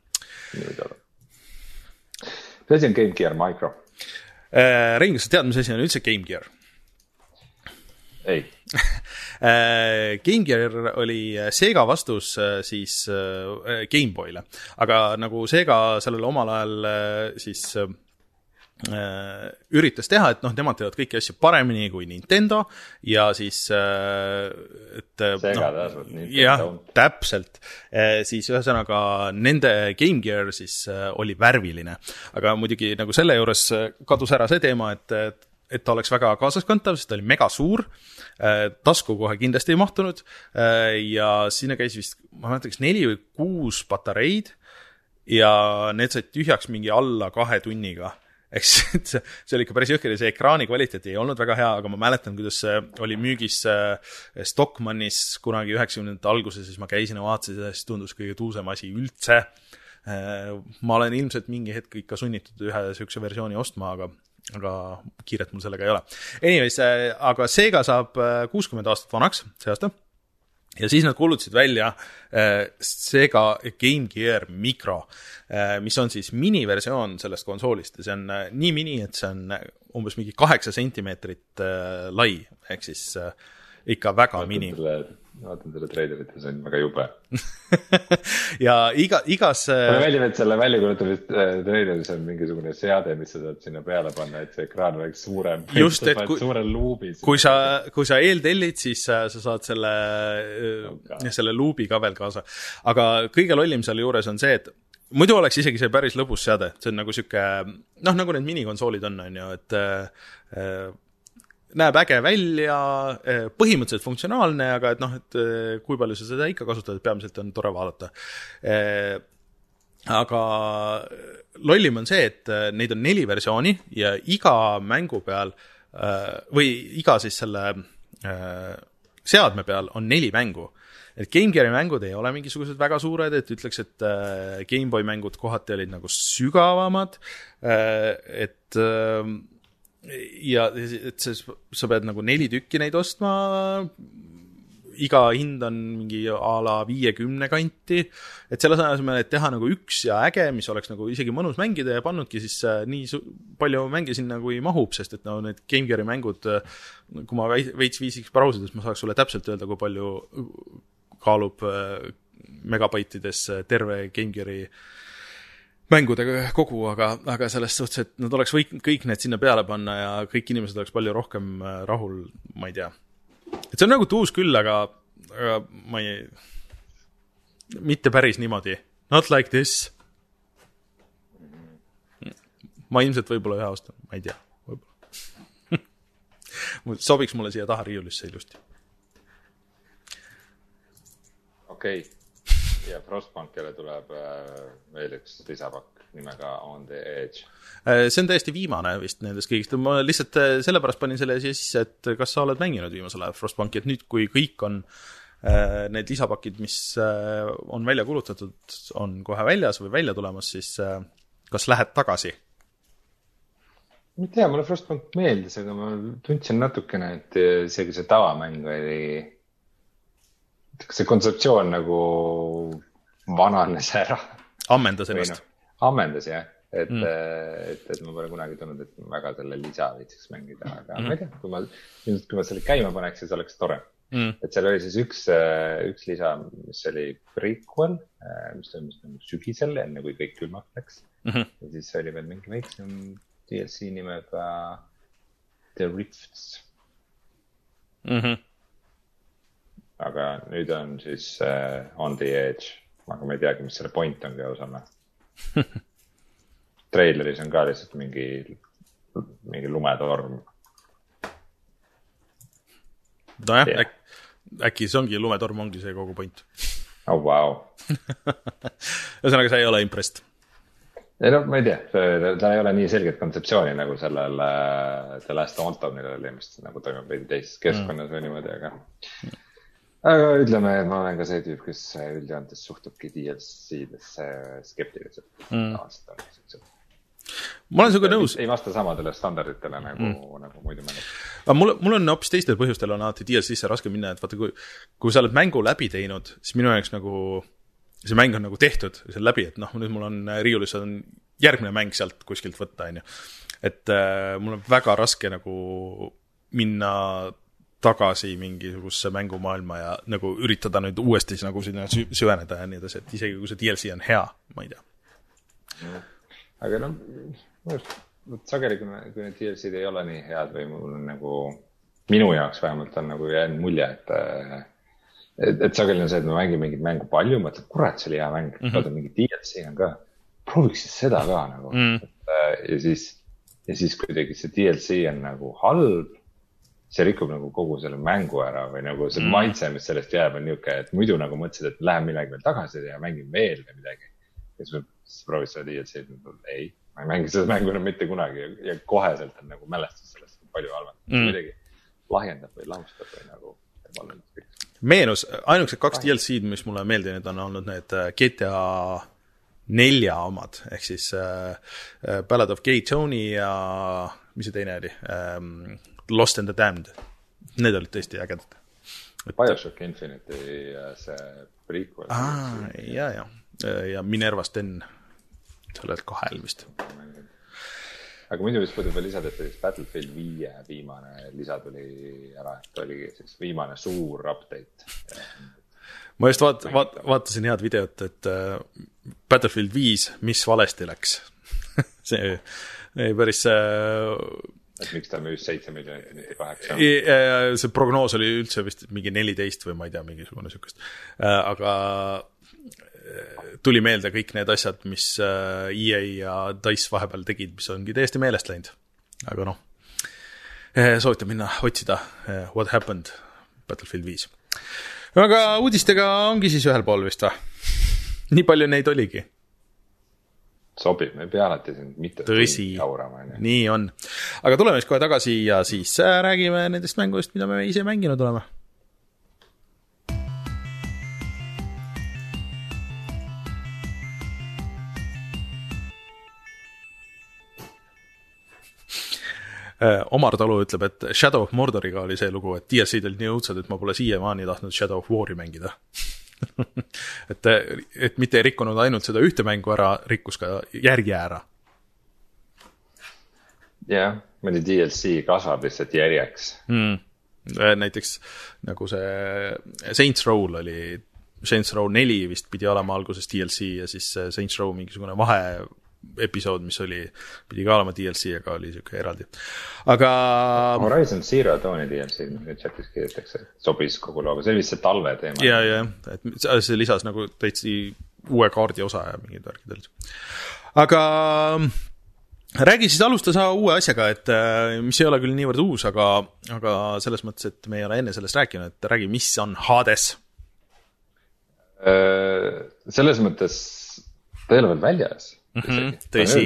Mis asi on Game Gear Micro? Äh, Rein, kas sa tead, mis asi on üldse Game Gear? Ei. Game Gear oli Sega vastus siis Game Boyle, aga nagu Sega sellele omal ajal siis üritas teha, et noh, nemad teevad kõiki asju paremini kui Nintendo ja siis et segatasud no, jah, täpselt, siis ühesõnaga nende Game Gear siis oli värviline, aga muidugi nagu selle juures kadus ära see teema, et, et ta oleks väga kaasaskantav, sest ta oli mega suur, tasku kohe kindlasti ei mahtunud ja sinna käis vist, ma mäletaks, neli või kuus patareid ja need said tühjaks mingi alla kahe tunniga. Eks see, see oli ikka päris jõhker ja see ekraani kvaliteet ei olnud väga hea, aga ma mäletan, kuidas oli müügis Stockmannis kunagi üheksakümnendate alguses, siis ma käisin ja vaatasin, siis tundus kõige tuusem asi üldse. Ma olen ilmselt mingi hetk ikka sunnitud ühe sükse versiooni ostma, aga, aga kiiret mul sellega ei ole. Anyways, aga Sega saab kuuskümmend aastat vanaks see aasta. Ja siis nad kuulutasid välja äh, Sega Game Gear Micro, äh, mis on siis miniversioon sellest konsoolist ja see on äh, nii mini, et see on umbes mingi kaheksa sentimeetrit äh, lai, ehk siis äh, ikka väga vaatan mini. Vaatan selle treilerit ja see on väga jube. ja iga, igas... Mulle meeldib, et selle väljakuulutamise treileris on mingisugune seade, mis sa saad sinna peale panna, et see ekraan oleks suurem. Just, et kui, luubi, kui, sa, kui sa eeltellid, siis sa saad selle, okay. selle luubi ka veel kaasa. Aga kõige lollim selle juures on see, et muidu oleks isegi see päris lõbus seade. See on nagu siuke, noh, nagu need minikonsoolid on, on ju, et äh, näeb äge välja, põhimõtteliselt funktsionaalne, aga et noh, et kui palju sa seda ikka kasutad, peamiselt on tore vaadata. Aga lollim on see, et neid on neli versiooni ja iga mängu peal või iga siis selle seadme peal on neli mängu. Et Game Geari mängud ei ole mingisugused väga suured, et ütleks, et Game Boy mängud kohati olid nagu sügavamad, et ja et see, sa pead nagu neli tükki neid ostma, iga hind on mingi a la viiekümne kanti, et selle asemel, et teha nagu üks ja äge, mis oleks nagu isegi mõnus mängida ja pannudki siis nii su- palju mänge sinna kui mahub, sest et no need Game Geari mängud, kui ma veits viisiks brausides, ma saaks sulle täpselt öelda, kui palju kaalub megabaitides terve Game Geari mängudega kogu, aga, aga selles suhtes, et nad oleks võinud kõik need sinna peale panna ja kõik inimesed oleks palju rohkem rahul, ma ei tea. Et see on nagu tuus küll, aga, aga ma ei, mitte päris niimoodi. Not like this. Ma ilmselt võib-olla ühe aasta, ma ei tea. Sobiks mulle siia taha riiulisse ilusti. Okei. Okay. Ja Frostpunkile tuleb veel üks lisapakk nimega On the Edge. See on täiesti viimane vist nendest kõigist. Ma lihtsalt sellepärast panin selle siia sisse, et kas sa oled mänginud viimasel ajal Frostpunki, et nüüd kui kõik on need lisapakid, mis on välja kulutatud, on kohe väljas või välja tulemas, siis kas lähed tagasi? Ma ei tea, mulle Frostpunk meeldis, aga ma tundsin natukene, et isegi see tavamäng oli see kontseptsioon nagu vananes ära. Ammendas ennast. No, ammendas, jah. Et, mm. et, et ma pole kunagi tulnud, et ma väga selle lisa viitsiks mängida. Aga mm. ma ei tea, kui ma, kui ma selle käima paneks, siis oleks tore. Mm. Et seal oli siis üks, üks lisa, mis oli prequel, mis toimus sügisel, enne kui kõik külmaks läks. Mm-hmm. Ja siis oli veel mingi väiksem D L C nimega The Rifts. Mhm. Aga nüüd on siis uh, On the Edge. Aga ma ei teagi, mis selle point on ka osana. Traileris on ka lihtsalt mingi, mingi lumetorm. No jah, äk, äkki see ongi lumetorm, ongi see kogu point. Oh, wow. Ühesõnaga, sa ei ole impressed. Ei no, ma ei tea, ta ei ole nii selget kontseptsiooni nagu sellel The Last Antonil oli, mis nagu toimub veidi teises keskkonnas mm. või niimoodi, aga aga ütleme, et ma olen ka see tüüp, kes üldjoontes suhtubki D L C-desse skeptiliselt mm. aastal. Ma olen sinuga nõus. Ei vasta samadele standarditele nagu, mm. nagu muidu mängud. Aga mul, mul on hoopis teistel põhjustel on alati D L C-sse raske minna, et vaata, kui, kui sa oled mängu läbi teinud, siis minu jaoks nagu see mäng on nagu tehtud, see on läbi, et noh, nüüd mul on riiulis on järgmine mäng sealt kuskilt võtta, on ju. Et äh, mul on väga raske nagu minna tagasi mingisugusesse mängumaailma ja nagu üritada nüüd uuesti nagu sinna süveneda ja nii edasi, et isegi kui see D L C on hea, ma ei tea. Aga no, sageli, kui, kui need D L C-d ei ole nii head või mul on nagu, minu jaoks vähemalt on nagu jäänud mulje, et, et, et sageli on see, et ma mängin mingit mängu palju, mõtled, kurat, see oli hea mäng, mm -hmm. mingi D L C on ka, prooviks siis seda ka nagu mm. et, ja siis, ja siis kuidagi see D L C on nagu halb, see rikub nagu kogu selle mängu ära või nagu see mm. maitse, mis sellest jääb, on niuke, et muidu nagu mõtlesid, et lähen millegi veel tagasi ja mängin veel või midagi. Ja siis proovid seda D L C, ei, ma ei mängi seda mängu enam mitte kunagi ja, ja koheselt on nagu mälestus sellest palju halvem. Mm. Kuidagi lahjendab või lahustab või nagu. Meenus, ainukesed kaks D L C-d, mis mulle meeldinud on olnud need G T A nelja omad, ehk siis äh, Ballad of Gay Tony ja mis see teine oli? Ähm, Lost and the Damned. Need olid tõesti ägedad. Bioshock Infinite see prequel. Ah, ja, ja. Ja Minerva Sten sellelt kahel vist. Aga muidu vist võidu veel lisada, et Battlefield viie viimane lisa tuli ära, et oli siis viimane suur update. Ma just vaat, vaat, vaatasin head videot, et Battlefield viis, mis valesti läks. see ei päris... Et miks ta müüs seitse miljonit, mitte kaheksa? See prognoos oli üldse vist mingi neliteist või ma ei tea, mingisugune sükest. Aga tuli meelde kõik need asjad, mis E A ja DICE vahepeal tegid, mis ongi täiesti meelest läinud. Aga noh, soovitan minna otsida What Happened Battlefield viis. Aga uudistega ongi siis ühel pool vist või? Nii palju neid oligi. Sobib, me ei pea alati siin mitte tõsi, jaurama. Nii on. Aga tuleme siis kohe tagasi ja siis räägime nendest mängudest, mida me ise mänginud oleme. Omar Talu ütleb, et Shadow of Mordoriga oli see lugu, et D L C-d olid nii õudsad, et ma pole siiamaani tahtnud Shadow of War'i mängida. et, et mitte ei rikkunud ainult seda ühte mängu ära, rikkus ka järgi ära. Jah, mõni D L C kasvab lihtsalt järjeks. Mm. Näiteks nagu see Saints Row oli, Saints Row neli vist pidi olema alguses D L C ja siis Saints Row mingisugune vahe episood, mis oli, pidi ka olema D L C, aga oli siuke eraldi. Aga... Horizon Zero Dawni D L C, nüüd chatis kirjutakse, sobis kogu looga, see oli vist see talve teema. Ja, ja, et see lisas nagu täitsi uue kaardi osa ja mingid värkid. Aga räägi siis alusta sa uue asjaga, et mis ei ole küll niivõrd uus, aga, aga selles mõttes, et me ei ole enne sellest rääkinud, et räägi, mis on Hades? Selles mõttes ta ei ole veel väljas. Mm-hmm, tõsi.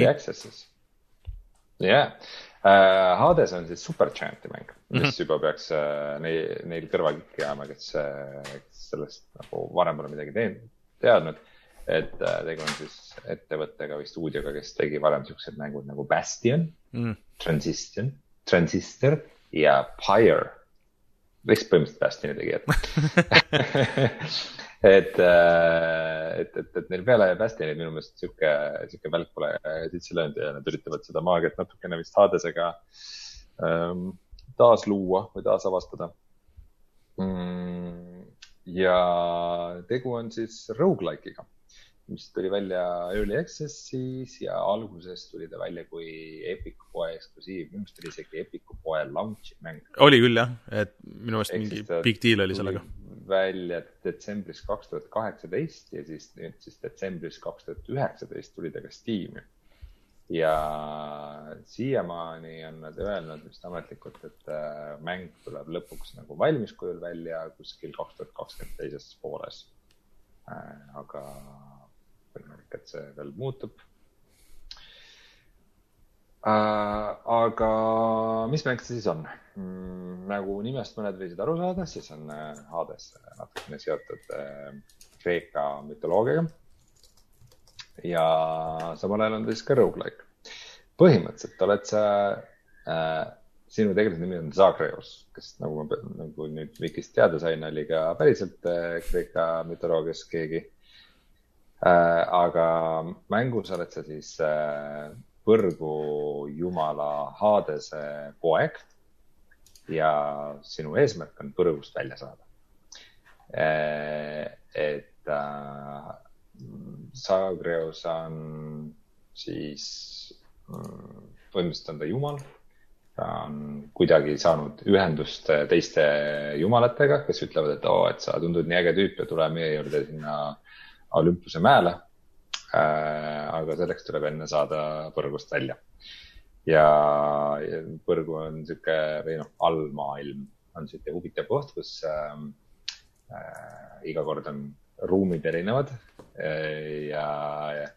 jah, uh, Hades on siis Supergianti mäng, mis mm-hmm. juba peaks uh, neil, neil kõrvakikki jääma, kes, kes sellest nagu varem pole midagi teinud, teadnud, et uh, tegu on siis ettevõttega või stuudioga, kes tegi varem siuksed mängud nagu Bastion, mm. Transition, Transistor ja Pyre. Vist põhimõtteliselt Bastioni tegijad. Et, et, et, et neil peale Bastionid minu meelest siuke, siuke välk pole sitsi löönud ja nad üritavad seda maagiat natukene vist Hadesega ähm, taas luua või taas avastada. Mm, ja tegu on siis roguelike'iga, mis tuli välja Early Access'is ja alguses tuli ta välja kui Epiku poe eksklusiiv. Minu meelest oli isegi Epiku poe launchi mäng. Oli küll jah, et minu meelest mingi big deal oli sellega. Välja detsembris kaks tuhat kaheksateist ja siis, nüüd siis detsembris kaks tuhat üheksateist tuli ta ka Steam'i. Ja siiamaani on nad öelnud vist ametlikult, et mäng tuleb lõpuks nagu valmiskujul välja kuskil kaks tuhat kakskümmend teises pooles. Aga võimalik, et see veel muutub. Aga mis mäng see siis on? Nagu nimest mõned võisid aru saada, siis on Hades natukene seotud Kreeka mütoloogiaga ja samal ajal on siis ka roguelike. Põhimõtteliselt oled sa, äh, sinu tegelikult nimi on Zagreus, kes nagu, ma, nagu nüüd Vikist teada sain, oli ka päriselt äh, Kreeka mütoloogias keegi. Äh, aga mängus oled sa siis äh, põrgu jumala Hadese poeg ja sinu eesmärk on põrgust välja saada. Et äh, Zagreus on siis põhimõtteliselt on ta jumal. Ta on kuidagi saanud ühendust teiste jumalatega, kes ütlevad, et oo, et sa tundud nii äge tüüp ja tule meie juurde sinna Olümpuse mäele. Aga selleks tuleb enne saada põrgust välja. Ja põrgu on siuke, või noh, allmaailm on siuke huvitav koht, kus äh, äh, iga kord on ruumid erinevad ja, ja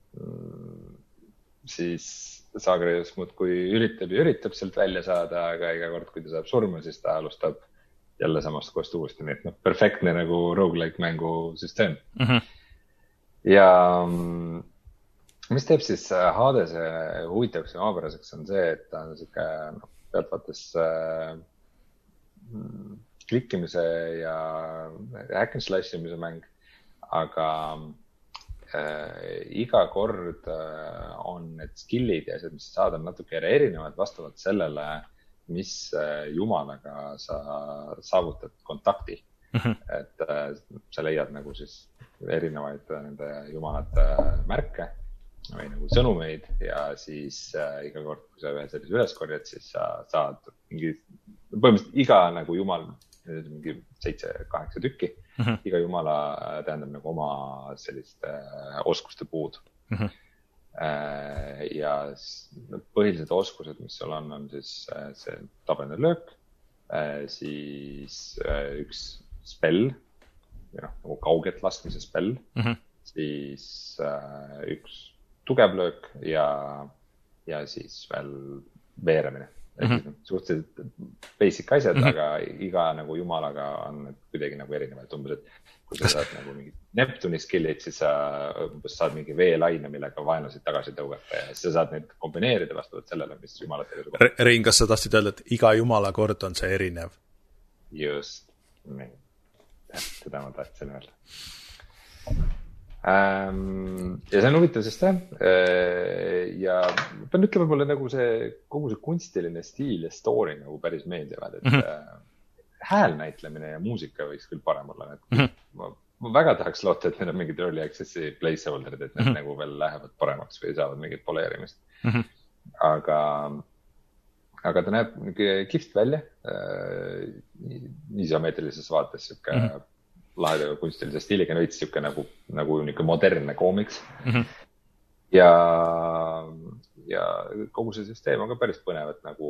siis Zagreus muudkui üritab ja üritab sealt välja saada, aga iga kord, kui ta saab surma, siis ta alustab jälle samast kost uuesti. Nii et noh, perfektne nagu roguelike mängu süsteem. Mm-hmm. Ja mis teeb siis Hadese huvitavaks ja maapäraseks on see, et ta on siuke no, pealtvaates äh, klikkimise ja hack and slash imise mäng, aga Äh, iga kord äh, on need skillid ja asjad, mis sa saad, on natuke erinevad vastavalt sellele, mis äh, jumalaga sa saavutad kontakti. Mm-hmm. Et äh, sa leiad nagu siis erinevaid nende jumalate märke või nagu sõnumeid ja siis äh, iga kord, kui sa ühe sellise üles korjad, siis sa saad mingi, põhimõtteliselt iga nagu jumal, mingi seitse, kaheksa tükki. Mm-hmm. Iga jumala tähendab nagu oma sellist äh, oskuste puud. Mm-hmm. Äh, ja põhilised oskused, mis sul on, on siis äh, see tabene löök, äh, siis äh, üks spell, või noh, nagu kauget laskmise spell, mm-hmm. siis äh, üks tugev löök ja, ja siis veel veeremine. Mm-hmm. Suhteliselt basic asjad, mm-hmm. aga iga nagu jumalaga on kuidagi nagu erinevaid umbes, et kui sa saad nagu mingi Neptuni skillid, siis sa umbes saad mingi veelaine, millega vaenlasid tagasi tõugata ja siis sa saad neid kombineerida vastavalt sellele, mis jumalad teile Re. Rein, kas sa tahtsid öelda, et iga jumala kord on see erinev? Just, nii. Seda ma tahtsin öelda. Ähm, ja see on huvitav, sest jah, ja pean ütlema, mulle nagu see kogu see kunstiline stiil ja story nagu päris meeldivad, et mm-hmm. häälnäitlemine ja muusika võiks küll parem olla. Et mm-hmm. ma, ma väga tahaks loota, et need on mingid early access'i placeholder'id, et need mm-hmm. nagu veel lähevad paremaks või saavad mingit poleerimist. Mm-hmm. Aga, aga ta näeb kihvt välja, isomeetrilises vaates siuke mm-hmm. lahedega kunstilise stiiliga, veits siuke nagu, nagu niuke modernne koomiks. Mm-hmm. Ja, ja kogu see süsteem on ka päris põnev, et nagu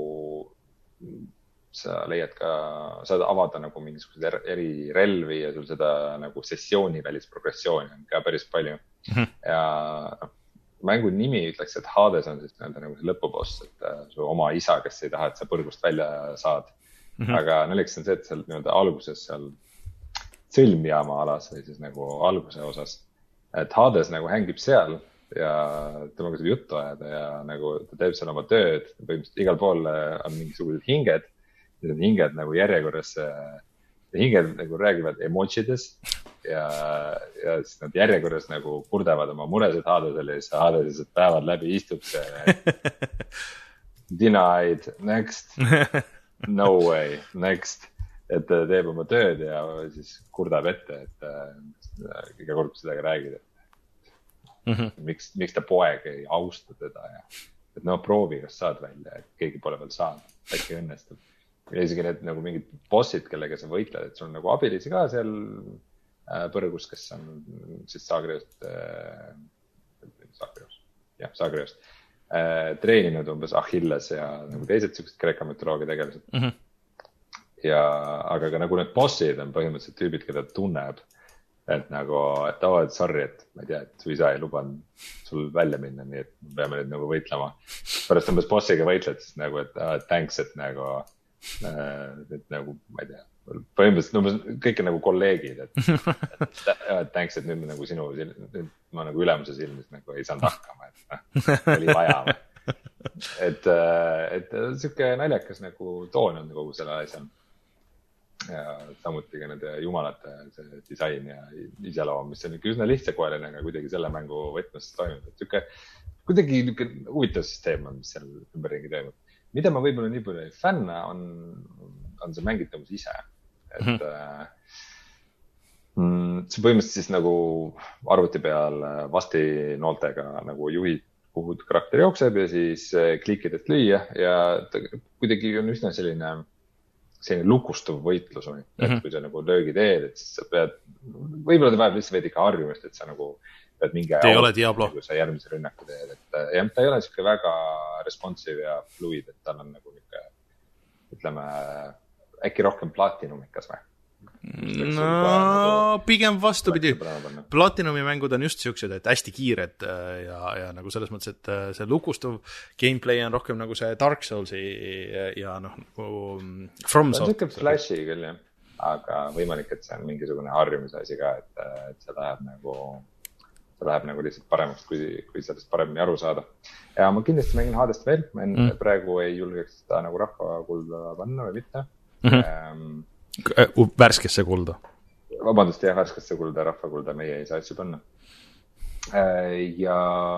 sa leiad ka, saad avada nagu mingisugused eri relvi ja sul seda nagu sessiooni välisprogressiooni on ka päris palju. Mm-hmm. Ja no, mängu nimi ütleks, et Hades on siis nagu see lõpuboss, et su oma isa, kes ei taha, et sa põrgust välja saad. Mm-hmm. Aga naljakas on see, et seal nii-öelda alguses seal sõlmjaama alas või siis nagu alguse osas, et Hades nagu hängib seal ja temaga saab juttu ajada ja nagu ta teeb seal oma tööd, põhimõtteliselt igal pool on mingisugused hinged, ja need hinged nagu järjekorras, hinged nagu räägivad emojides ja, ja siis nad järjekorras nagu kurdavad oma muresid Hadesele ja siis Hades lihtsalt päevad läbi istub see denied, next, no way, next. Et teeb oma tööd ja siis kurdab ette, et äh, iga kord sellega räägid, et mm-hmm. miks, miks ta poeg ei austa teda ja et no proovi, kas saad välja, et keegi pole veel saanud, äkki õnnestub. Ja isegi need nagu mingid bossid, kellega sa võitled, et sul on nagu abilisi ka seal äh, põrgus, kes on siis Zagreust äh, Zagreus, jah, Zagreust äh, treeninud umbes Achilles ja nagu teised sellised Kreeka mütoloogia tegelased. Mm-hmm. Ja, aga ka nagu need bossid on põhimõtteliselt tüübid, keda tunneb, et nagu, et oh, et sorry, et ma ei tea, et su isa ei luban sul välja minna, nii et me peame nüüd nagu võitlema. Pärast umbes bossiga võitled, siis nagu, et oh, thanks, et nagu, et nagu, ma ei tea, põhimõtteliselt umbes kõik on nagu kolleegid, et, et thanks, et nüüd nagu sinu, nüüd ma nagu ülemuse silmis nagu ei saanud hakkama, et oli vaja. Et, et siuke naljakas nagu toon on kogu selle asja. Ja samuti ka nende jumalate see disain ja iseloom, mis on ikka üsna lihtsakoeline, aga kuidagi selle mängu võtmes toimub. Et siuke, kuidagi huvitav süsteem on, mis seal ümberringi toimub. Mida ma võib-olla nii palju ei fänna, on, on see mängitamus ise. Et mm-hmm. mm, see põhimõtteliselt siis nagu arvuti peal vastinooltega nagu juhid kuhu karakter jookseb ja siis klikidelt lüüa ja ta kuidagi on üsna selline, selline lukustuv võitlus. Et mm -hmm. kui sa nagu löögi teed, et siis sa pead, võib-olla ta vajab lihtsalt veidi ka harjumist, et sa nagu pead mingi ei ole Diablo. Kui sa järgmise rünnaku teed, et ja ta ei ole siuke väga responsive ja fluid, et tal on nagu niuke, ütleme, äkki rohkem platinumikas või? No nagu pigem vastupidi. Platinumi mängud on just siuksed, et hästi kiired ja, ja nagu selles mõttes, et see lukustuv gameplay on rohkem nagu see Dark Soulsi ja noh, nagu From Soft. See on siuke flashi küll, jah. Aga võimalik, et see on mingisugune harjumise asi ka, et, et see läheb nagu, see läheb nagu lihtsalt paremaks, kui, kui sellest paremini aru saada. Ja ma kindlasti mängin Hadest veel, ma mm. praegu ei julgeks seda nagu rahvakulda panna või mitte. Mm-hmm. Ähm, värskesse kulda. Vabandust, jah, värskesse kulda, rahvakulda meie ei saa asju panna. Ja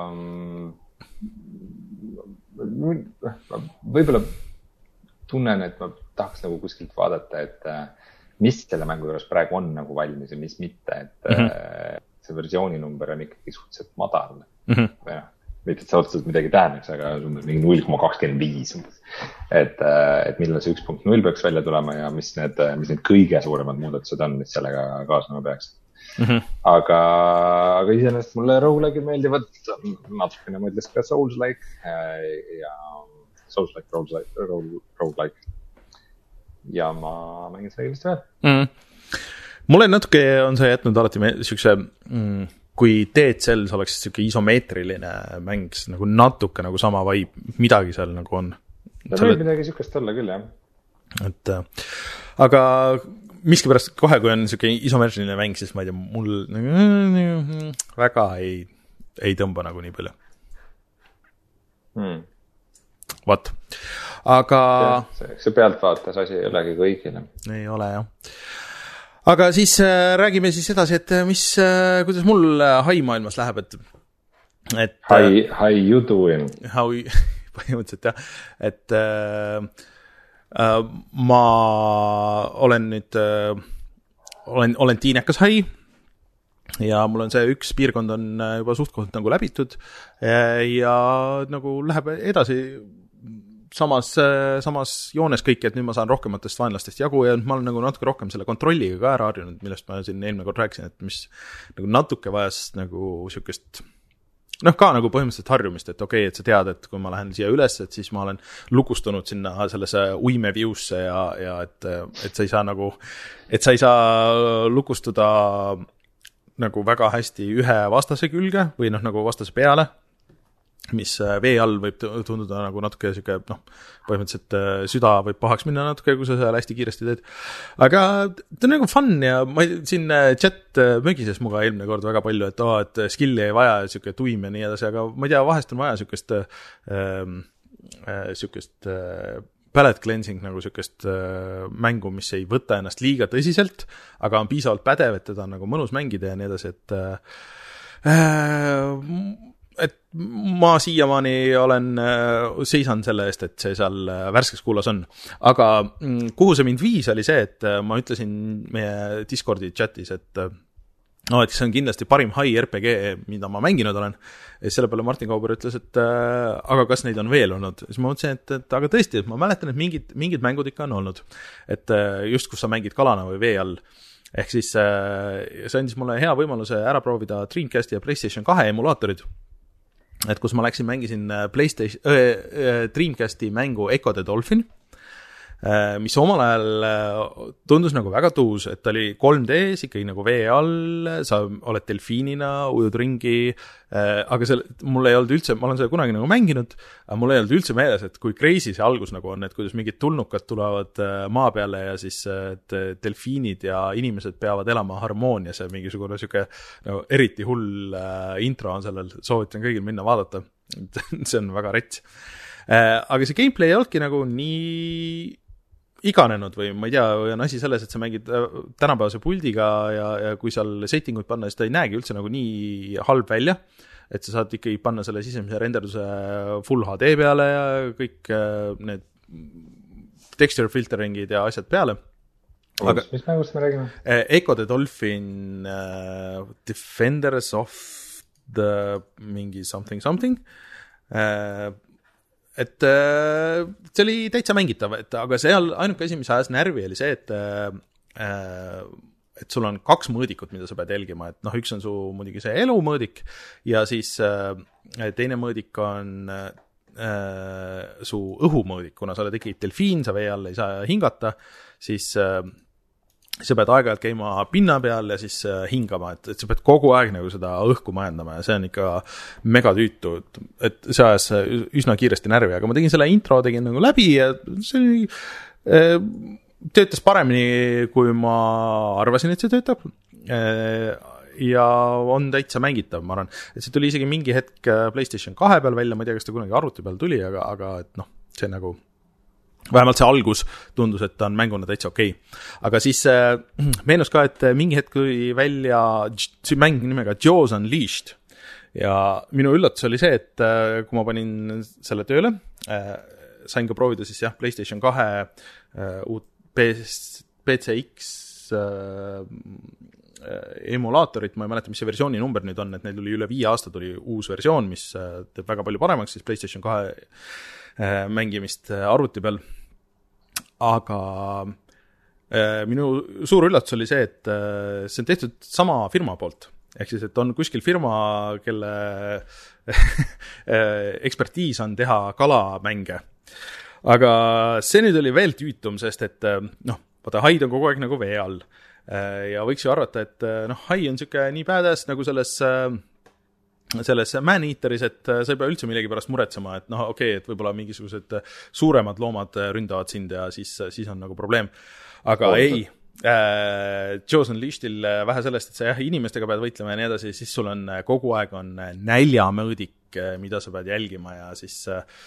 võib-olla tunnen, et ma tahaks nagu kuskilt vaadata, et mis selle mängu juures praegu on nagu valmis ja mis mitte, et mm-hmm. see versiooni number on ikkagi suhteliselt madal. Mm-hmm. Või noh, mitte, et see otseselt midagi tähendaks, aga mingi null koma kakskümmend viis. Et, et millal see üks punkt null peaks välja tulema ja mis need, mis need kõige suuremad muudatused on, mis sellega kaasnema peaks. Mm-hmm. Aga, aga iseenesest mulle roguelike'id meeldivad, natukene ma ütles ka Souls-like ja Souls-like, roguelike. Ja ma mängin seda kindlasti veel. Mm. Mulle natuke on see jätnud alati siukse, mm, kui D C L oleks siuke isomeetriline mäng, nagu natuke nagu sama vibe, midagi seal nagu on. Ta võib midagi siukest olla küll, jah. Et, aga miskipärast kohe, kui on siuke isomeetriline mäng, siis ma ei tea, mul väga ei, ei tõmba nagu nii palju. Hmm. Vaat. Aga see, see pealtvaates asi ei olegi kõigile. Ei ole, jah. Aga siis äh, räägime siis edasi, et mis, äh, kuidas mul hai maailmas läheb, et, et Hi, how you doing? How, põhimõtteliselt jah, et äh, äh, ma olen nüüd, äh, olen, olen tiinekas hai ja mul on see üks piirkond on juba suhtkohalt nagu läbitud ja, ja nagu läheb edasi samas, samas joones kõik, et nüüd ma saan rohkematest vaenlastest jagu ja ma olen nagu natuke rohkem selle kontrolliga ka ära harjunud, millest ma siin eelmine kord rääkisin, et mis nagu natuke vajas nagu siukest, noh ka nagu põhimõtteliselt harjumist, et okei, okay, et sa tead, et kui ma lähen siia üles, et siis ma olen lukustunud sinna sellesse uime viewsse ja, ja et, et sa ei saa nagu, et sa ei saa lukustuda nagu väga hästi ühe vastase külge või noh, nagu vastase peale, mis vee all võib tunduda nagu natuke siuke, noh, põhimõtteliselt süda võib pahaks minna natuke, kui sa seal hästi kiiresti teed. Aga ta on nagu fun ja ma siin chat mögises muga eelmine kord väga palju, et oh, et skill'i ei vaja, siuke tuim ja nii edasi, aga ma ei tea, vahest on vaja siukest äh, siukest äh, palette cleansing nagu siukest äh, mängu, mis ei võta ennast liiga tõsiselt, aga on piisavalt pädev, et teda on nagu mõnus mängida ja nii edasi, et äh, et ma siiamaani olen, seisan selle eest, et see seal värskes kuulas on. Aga kuhu see mind viis oli see, et ma ütlesin meie Discordi chatis, et no, et see on kindlasti parim hai R P G, mida ma mänginud olen. Ja selle peale Martin Kauber ütles, et aga kas neid on veel olnud? Siis ma mõtlesin, et, et aga tõesti, et ma mäletan, et mingid, mingid mängud ikka on olnud. Et just kus sa mängid kalana või vee all. Ehk siis see andis mulle hea võimaluse ära proovida Dreamcasti ja PlayStation kahe emulaatorid. Et kus ma läksin, mängisin PlayStation, äh, Dreamcasti mängu Echo the Dolphin, äh, mis omal ajal äh, tundus nagu väga tuus, et ta oli kolm D-s ikkagi nagu vee all, sa oled delfiinina, ujud ringi, äh, aga seal, mul ei olnud üldse, ma olen seda kunagi nagu mänginud, aga mul ei olnud üldse meeles, et kui crazy see algus nagu on, et kuidas mingid tulnukad tulevad äh, maa peale ja siis et delfiinid ja inimesed peavad elama harmoonias ja mingisugune siuke nagu eriti hull äh, intro on sellel, soovitan kõigil minna vaadata, see on väga rets. Äh, aga see gameplay ei olnudki nagu nii iganenud või ma ei tea, või on asi selles, et sa mängid tänapäevase puldiga ja, ja kui seal settinguid panna, siis ta ei näegi üldse nagu nii halb välja, et sa saad ikkagi panna selle sisemise renderduse full H D peale ja kõik need texture filteringid ja asjad peale. Aga, mis mängust me räägime? Echo the Dolphin uh, Defenders of the mingi something something et see oli täitsa mängitav, et aga seal ainuke asi, mis ajas närvi, oli see, et et sul on kaks mõõdikut, mida sa pead jälgima, et noh, üks on su muidugi see elumõõdik ja siis teine mõõdik on su õhumõõdik, kuna sa oled ikkagi delfiin, sa vee all ei saa hingata, siis sa pead aeg-ajalt käima pinna peal ja siis hingama, et, et sa pead kogu aeg nagu seda õhku majandama ja see on ikka mega tüütu, et see ajas üsna kiiresti närvi, aga ma tegin selle intro, tegin nagu läbi ja see oli äh, töötas paremini, kui ma arvasin, et see töötab ja on täitsa mängitav, ma arvan, et see tuli isegi mingi hetk PlayStation kahe peal välja, ma ei tea, kas ta kunagi arvuti peal tuli, aga, aga et noh, see nagu vähemalt see algus tundus, et ta on mänguna täitsa okei. Aga siis äh, meenus ka, et mingi hetk tuli välja see mäng nimega Jaws Unleashed ja minu üllatus oli see, et äh, kui ma panin selle tööle, äh, sain ka proovida siis jah, PlayStation kahe äh, uut P C X äh, emulaatorit, ma ei mäleta, mis see versiooni number nüüd on, et neil tuli üle viie aasta tuli uus versioon, mis äh, teeb väga palju paremaks siis PlayStation kahe äh, mängimist äh, arvuti peal. Aga äh, minu suur üllatus oli see, et äh, see on tehtud sama firma poolt. Ehk siis, et on kuskil firma, kelle ekspertiis on teha kalamänge. Aga see nüüd oli veel tüütum, sest et noh, vaata, haid on kogu aeg nagu vee all. Ja võiks ju arvata, et noh, hai on siuke nii badass nagu selles, selles Man-Eateris, et sa ei pea üldse millegi pärast muretsema, et noh, okei, okay, et võib-olla mingisugused suuremad loomad ründavad sind ja siis, siis on nagu probleem. Aga oh, ei, äh, Jaws Unleashed'il vähe sellest, et sa jah, inimestega pead võitlema ja nii edasi, siis sul on kogu aeg on näljamõõdik, mida sa pead jälgima ja siis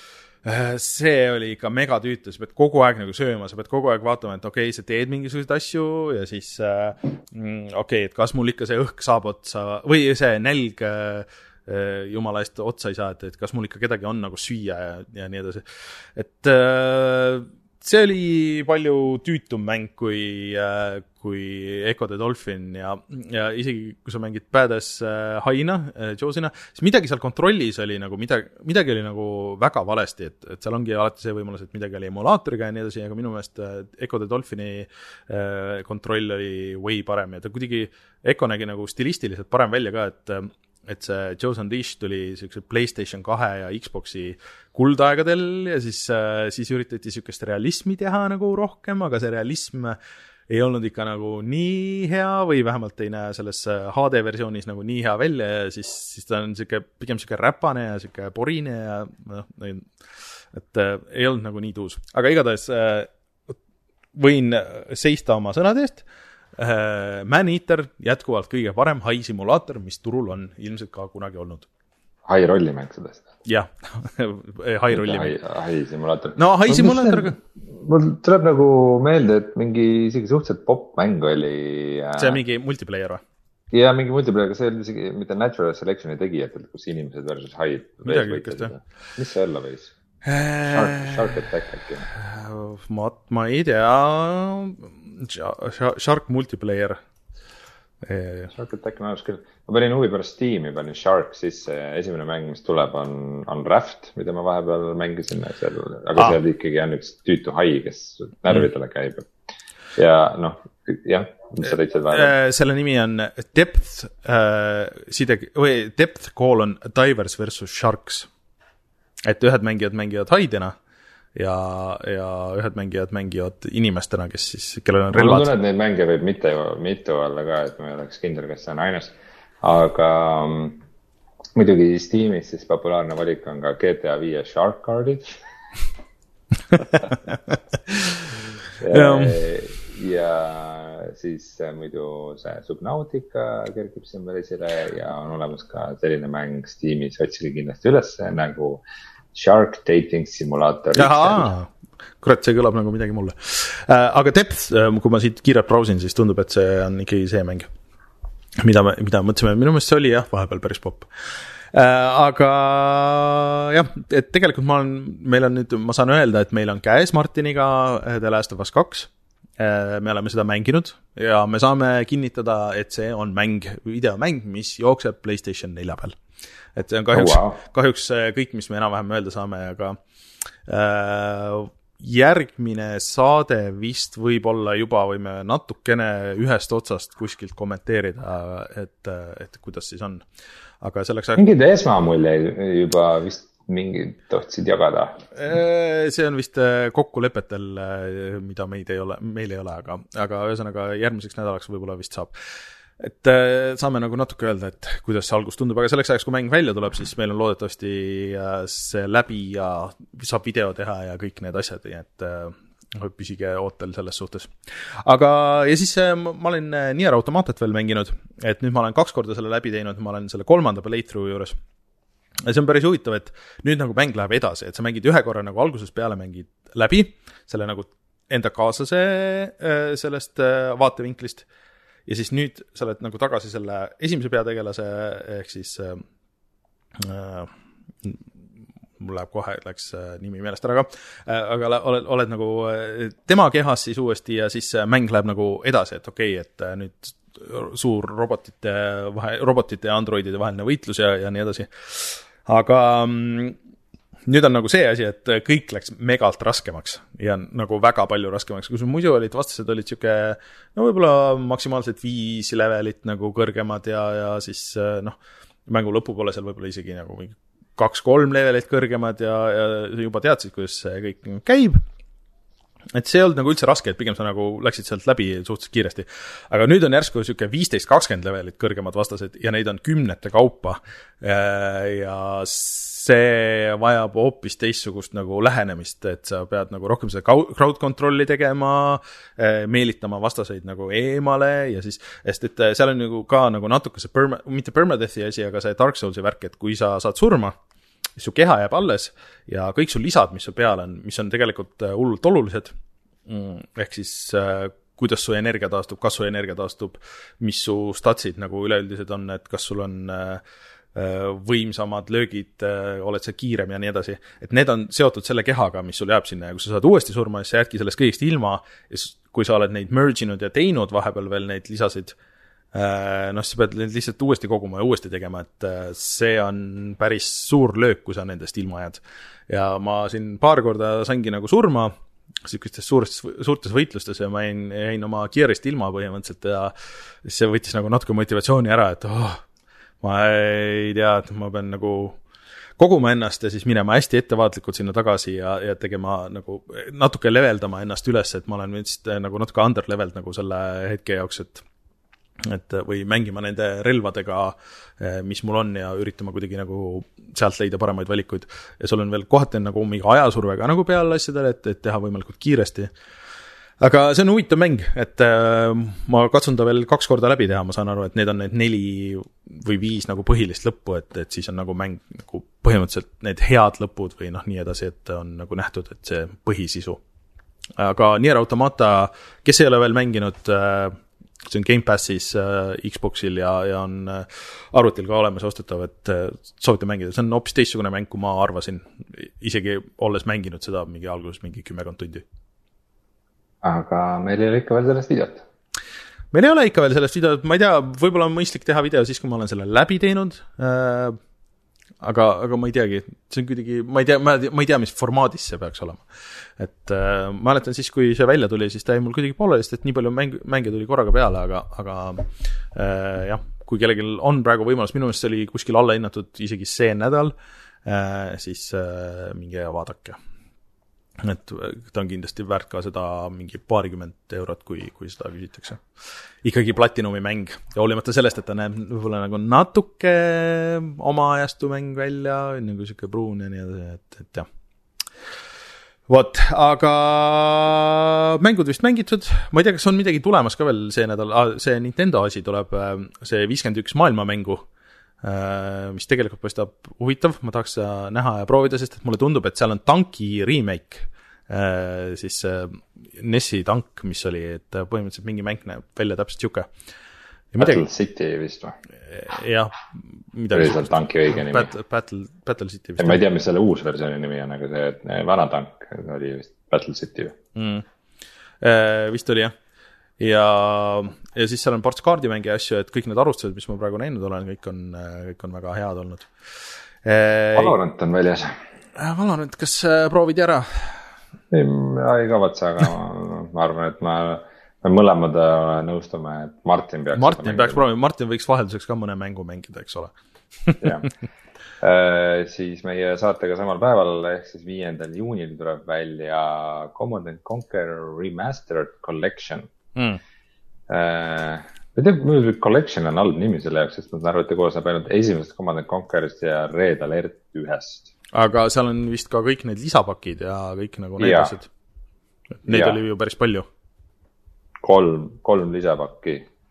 see oli ikka mega tüütu, sa pead kogu aeg nagu sööma, sa pead kogu aeg vaatama, et okei, okay, sa teed mingisuguseid asju ja siis äh, okei, okay, et kas mul ikka see õhk saab otsa või see nälg äh, jumala eest otsa ei saa, et, et kas mul ikka kedagi on nagu süüa ja, ja nii edasi. Et äh, see oli palju tüütum mäng kui, äh, kui Echo the Dolphin ja, ja isegi kui sa mängid badass äh, haina, äh, Jawsina, siis midagi seal kontrollis oli nagu, midagi, midagi oli nagu väga valesti, et, et seal ongi alati see võimalus, et midagi oli emulaatoriga ja nii edasi, aga minu meelest äh, Echo the Dolphini äh, kontroll oli way parem ja ta kuidagi, Echo nägi nagu stilistiliselt parem välja ka, et äh, et see Jaws Unleashed tuli selline PlayStation kahe ja Xboxi kuldaegadel ja siis, siis üritati sükest realismi teha nagu rohkem, aga see realism ei olnud ikka nagu nii hea või vähemalt ei näe selles H D-versioonis nagu nii hea välja ja siis, siis ta on siuke, pigem siuke räpane ja siuke porine ja noh, et äh, ei olnud nagu nii tuus. Aga igatahes äh, võin seista oma sõnade eest. Man-Eater jätkuvalt kõige parem hai-simulaator, mis turul on ilmselt ka kunagi olnud. Hai-rollimäng sellest? Jah, hai-rollimäng. Hai-simulaator. No hai-simulaator. Mul tuleb nagu meelde, et mingi isegi suhteliselt pop-mäng oli. See on mingi multiplayer või? Ja mingi multiplayer, aga see oli isegi mitte Natural Selectioni tegijatelt, kus inimesed versus haid. Midagi ütkest, jah. Mis see olla võis? Shark, Shark Attack äkki? Ma, ma ei tea... Shark multiplayer. Shark Attack on ajas küll. Ma panin huvi pärast Steam'i, panin Shark sisse ja esimene mäng, mis tuleb, on, on Raft, mida ma vahepeal mängisin, seal, aga ah. seal ikkagi on üks tüütu hai, kes närvidele käib. Ja noh, jah, mis sa teitsid vahepeal? Selle nimi on Depth, äh, side, või Depth colon Divers versus Sharks. Et ühed mängijad mängivad haidena ja, ja ühed mängijad mängivad inimestena, kes siis, kellel on relvad. Ma tunnen, et neid mänge võib mitte, mitu olla ka, et ma ei oleks kindel, kes see on ainus. Aga muidugi Steamis siis populaarne valik on ka G T A viie Shark Cardid. ja, ja siis muidu see Subnautica kerkib siin veel esile ja on olemas ka selline mäng Steamis, otsige kindlasti üles nagu Shark Dating Simulator. Jaha, kurat, see kõlab nagu midagi mulle. Aga Depth, kui ma siit kiirelt browsin, siis tundub, et see on ikkagi see mäng, mida me, mida mõtlesime. Minu meelest see oli jah, vahepeal päris pop. Aga jah, et tegelikult ma olen, meil on nüüd, ma saan öelda, et meil on käes Martiniga The Last of Us kaks me oleme seda mänginud ja me saame kinnitada, et see on mäng, videomäng, mis jookseb PlayStation nelja peal. Et see on kahjuks, oh, wow. kahjuks kõik, mis me enam-vähem öelda saame, aga äh, järgmine saade vist võib-olla juba võime natukene ühest otsast kuskilt kommenteerida, et, et kuidas siis on. Aga selleks... Mingid esmamuljeid juba vist mingid tohtsid jagada? See on vist kokkulepetel, mida meid ei ole, meil ei ole, aga, aga ühesõnaga järgmiseks nädalaks võib-olla vist saab. Et saame nagu natuke öelda, et kuidas see algus tundub, aga selleks ajaks, kui mäng välja tuleb, siis meil on loodetavasti see läbi ja saab video teha ja kõik need asjad, et püsige ootel selles suhtes. Aga, ja siis ma olen Nier Automatat veel mänginud, et nüüd ma olen kaks korda selle läbi teinud, ma olen selle kolmanda playthrough juures. Ja see on päris huvitav, et nüüd nagu mäng läheb edasi, et sa mängid ühe korra nagu alguses peale mängid läbi, selle nagu enda kaaslase sellest vaatevinklist, ja siis nüüd sa oled nagu tagasi selle esimese peategelase, ehk siis äh, mul läheb kohe, läks nimi meelest ära ka, aga oled, oled nagu tema kehas siis uuesti ja siis mäng läheb nagu edasi, et okei, okay, et nüüd suur robotite, vahe, robotite ja androidide vaheline võitlus ja, ja nii edasi. Aga nüüd on nagu see asi, et kõik läks megalt raskemaks ja nagu väga palju raskemaks. Kui sul muidu olid vastased, olid siuke, no võib-olla maksimaalselt viis levelit nagu kõrgemad ja, ja siis noh, mängu lõpupoole seal võib-olla isegi nagu kaks-kolm levelit kõrgemad ja, ja juba teadsid, kuidas see kõik käib. Et see ei olnud nagu üldse raske, et pigem sa nagu läksid sealt läbi suhteliselt kiiresti. Aga nüüd on järsku siuke viisteist kakskümmend levelit kõrgemad vastased ja neid on kümnete kaupa. Ja see vajab hoopis teistsugust nagu lähenemist, et sa pead nagu rohkem seda crowd controlli tegema, meelitama vastaseid nagu eemale ja siis, sest et seal on nagu ka nagu natuke see perma, mitte permadeathi asi, aga see Dark Soulsi värk, et kui sa saad surma, su keha jääb alles ja kõik su lisad, mis su peal on, mis on tegelikult hullult olulised, ehk siis kuidas su energia taastub, kas su energia taastub, mis su statsid nagu üleüldised on, et kas sul on võimsamad löögid, oled sa kiirem ja nii edasi, et need on seotud selle kehaga, mis sul jääb sinna ja kui sa saad uuesti surma, siis sa jäädki sellest kõigest ilma ja kui sa oled neid merginud ja teinud vahepeal veel neid lisasid, noh, sa pead lihtsalt uuesti koguma ja uuesti tegema, et see on päris suur löök, kui sa nendest ilma jääd. Ja ma siin paar korda saingi nagu surma sellistes suurtes, suurtes võitlustes ja ma jäin, jäin oma kiirest ilma põhimõtteliselt ja see võttis nagu natuke motivatsiooni ära, et oh, ma ei tea, et ma pean nagu koguma ennast ja siis minema hästi ettevaatlikult sinna tagasi ja, ja tegema nagu natuke leveldama ennast üles, et ma olen vist nagu natuke underleveld nagu selle hetke jaoks, et et või mängima nende relvadega, mis mul on ja üritama kuidagi nagu sealt leida paremaid valikuid. Ja sul on veel kohati nagu mingi ajasurvega nagu peal asjadele, et, et teha võimalikult kiiresti. Aga see on huvitav mäng, et äh, ma katsun ta veel kaks korda läbi teha, ma saan aru, et need on need neli või viis nagu põhilist lõppu, et, et siis on nagu mäng nagu põhimõtteliselt need head lõpud või noh nii edasi, et on nagu nähtud, et see põhisisu. Aga Nier Automata, kes ei ole veel mänginud äh, see on Game Passis äh, Xboxil ja, ja on äh, arvutil ka olemas ostetav, et äh, soovite mängida. See on hoopis teistsugune mäng, kui ma arvasin, isegi olles mänginud seda mingi alguses mingi kümmekond tundi. Aga meil ei ole ikka veel sellest videot. Meil ei ole ikka veel sellest videot, ma ei tea, võib-olla on mõistlik teha video siis, kui ma olen selle läbi teinud, äh, aga, aga ma ei teagi, see on kuidagi, ma ei tea, ma ei tea, mis formaadis see peaks olema. Et äh, ma mäletan siis, kui see välja tuli, siis ta jäi mul kuidagi poolelist, et nii palju mäng, mänge tuli korraga peale, aga, aga äh, jah, kui kellelgi on praegu võimalus, minu meelest see oli kuskil alla hinnatud isegi see nädal, äh, siis äh, minge ja vaadake. Et ta on kindlasti väärt ka seda mingi paarikümmend eurot, kui, kui seda küsitakse. Ikkagi platinumi mäng ja hoolimata sellest, et ta näeb võib-olla nagu natuke oma ajastu mäng välja, nagu siuke pruun ja nii edasi, et, et jah. Vot, aga mängud vist mängitud, ma ei tea, kas on midagi tulemas ka veel see nädal, see Nintendo asi tuleb, see viiskümmend üks maailmamängu, mis tegelikult paistab huvitav, ma tahaks näha ja proovida, sest et mulle tundub, et seal on tanki remake, siis N E S-i tank, mis oli, et põhimõtteliselt mingi mäng näeb välja täpselt siuke. Battle City vist või? Jah, midagi. Või tanki õige nimi? Battle, Battle, Battle City vist. Ja ma ei tea, mis selle uus versiooni nimi on, aga see vana tank oli vist Battle City või? Mm. vist oli jah. ja, ja siis seal on ports kaardimängi asju, et kõik need arvustused, mis ma praegu näinud olen, kõik on, kõik on väga head olnud. Valorant on väljas. Valorant, kas proovid ära? ei, ei kavatse, aga ma arvan, et ma me mõlemad nõustume, et Martin peaks Martin peaks proovima, Martin võiks vahelduseks ka mõne mängu mängida, eks ole. jah. E, siis meie saatega samal päeval, ehk siis viiendal juunil tuleb välja Command and Conquer Remastered Collection. Mm. E, ma tean, minu Collection on halb nimi selle jaoks, sest ma arvan, et te koos saab ainult esimesest Command and Conquerist ja Red Alert ühest. Aga seal on vist ka kõik need lisapakid ja kõik nagu need asjad. Neid ja. Oli ju päris palju. Kolm, kolm lisapakki.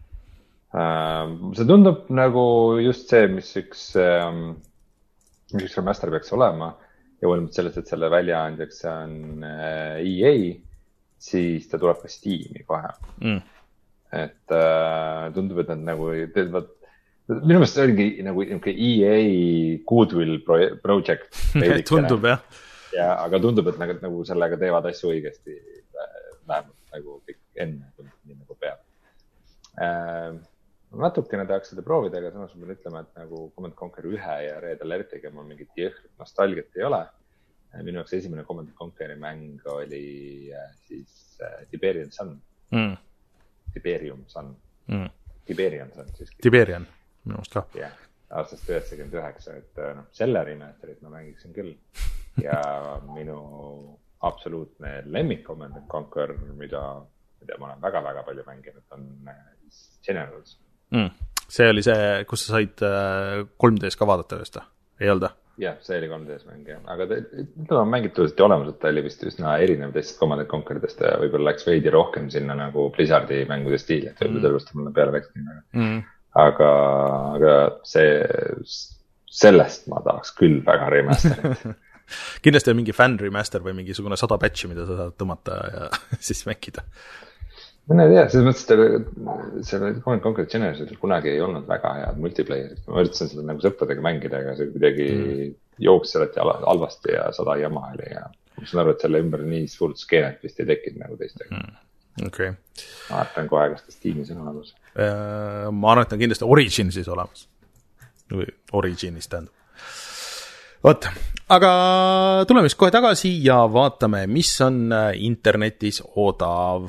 See tundub nagu just see, mis üks, mis üks remaster peaks olema ja hoolimata sellest, et selle väljaandjaks on E A, siis ta tuleb ka Steam'i kohe. Mm. Et tundub, et nad nagu teevad, minu meelest see oligi nagu E A Goodwill project. Tundub, jah. Ja, aga tundub, et nagu, nagu sellega teevad asju õigesti vähemalt nagu kõik enne, nii nagu peab. Äh, natukene tahaks seda proovida, aga samas ma pean ütlema, et nagu Command Conquer ühe ja Red Alertiga mul mingit jõhkrat nostalgiat ei ole. Minu jaoks esimene Command Conqueri mäng oli äh, siis äh, Tiberian Sun. Mm. Tiberium Sun. Mm. Tiberian Sun siiski. Tiberian, minu meelest ka. Jah, aastast üheksakümmend üheksa, et no, selle remasterit ma mängiksin küll. Ja minu absoluutne lemmik Command and Conquer, mida, mida ma olen väga-väga palju mänginud, on Generals. Mm. See oli see, kus sa said kolm D-s ka vaadata vist, ei olda? Jah, see oli kolm D-s mäng, jah. Aga ta on mängitavasti olemas, et ta oli vist üsna erinev teist Command and Conqueridest ja võib-olla läks veidi rohkem sinna nagu Blizzardi mängude stiili, et võib-olla sellest mulle peale läks nii. Mm. Aga, aga see, sellest ma tahaks küll väga remasterit. Kindlasti on mingi fan remaster või mingisugune sada patchi, mida sa saad tõmmata ja siis mängida. Ma ei tea, selles mõttes, et selle Command Conquer Generation kunagi ei olnud väga head multiplayerit. Ma üritasin seda nagu sõpradega mängida, aga see kuidagi mm. jooks selleti halvasti ja sada jama oli ja ma saan aru, et selle ümber nii suurt skeenet vist ei tekkinud nagu teistega. Mm. Okay. Ma arvan kohe, kas ta Steamis on olemas. Ma arvan, et on kindlasti Originsis olemas. Või Originis tähendab. Võt, aga tuleme siis kohe tagasi ja vaatame, mis on internetis odav.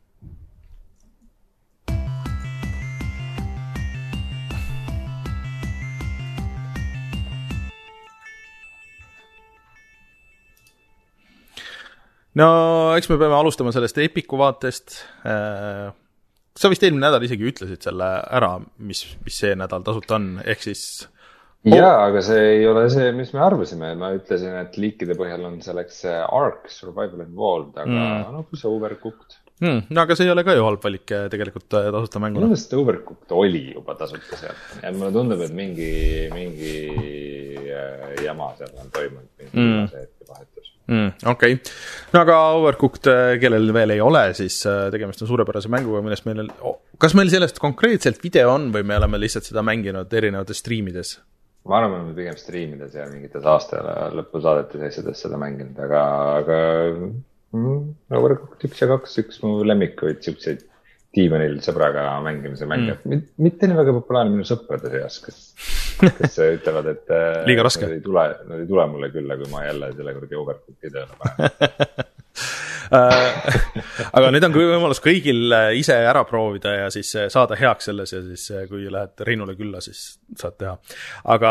No, eks me peame alustama sellest Epiku vaatest. Sa vist eelmine nädal isegi ütlesid selle ära, mis, mis see nädal tasuta on, ehk siis... Jaa, aga see ei ole see, mis me arvasime. Ma ütlesin, et liikide põhjal on selleks Ark, Survival Involved, aga mm. no kui see Overcooked. Mm, no aga see ei ole ka ju halb valik tegelikult tasuta mänguna. Minu meelest Overcooked oli juba tasuta seal. Ja mulle tundub, et mingi, mingi jama seal on toimunud, mingi mm. see hetke vahetus. Mm, okei. Okay. No aga Overcooked, kellel veel ei ole, siis tegemist on suurepärase mänguga, millest meil... Kas meil sellest konkreetselt video on või me oleme lihtsalt seda mänginud erinevates streamides? Ma arvan, me pigem streamides ja mingites aastale lõpusaadetes asjades seda mänginud, aga, aga mm, Overcooked üks ja kaks, üks mu lemmikuid siukseid Tiimanil sõbraga mängimise mängijad. Mm. Mitte nii väga populaarne minu sõprade seas, kes, kes ütlevad, et liiga raske. Nad ei tule, nad ei tule mulle külla, kui ma jälle selle kuradi Overcooked tööle panen. Aga nüüd on võimalus kõigil ise ära proovida ja siis saada heaks selles ja siis kui lähed Reinule külla, siis saad teha. Aga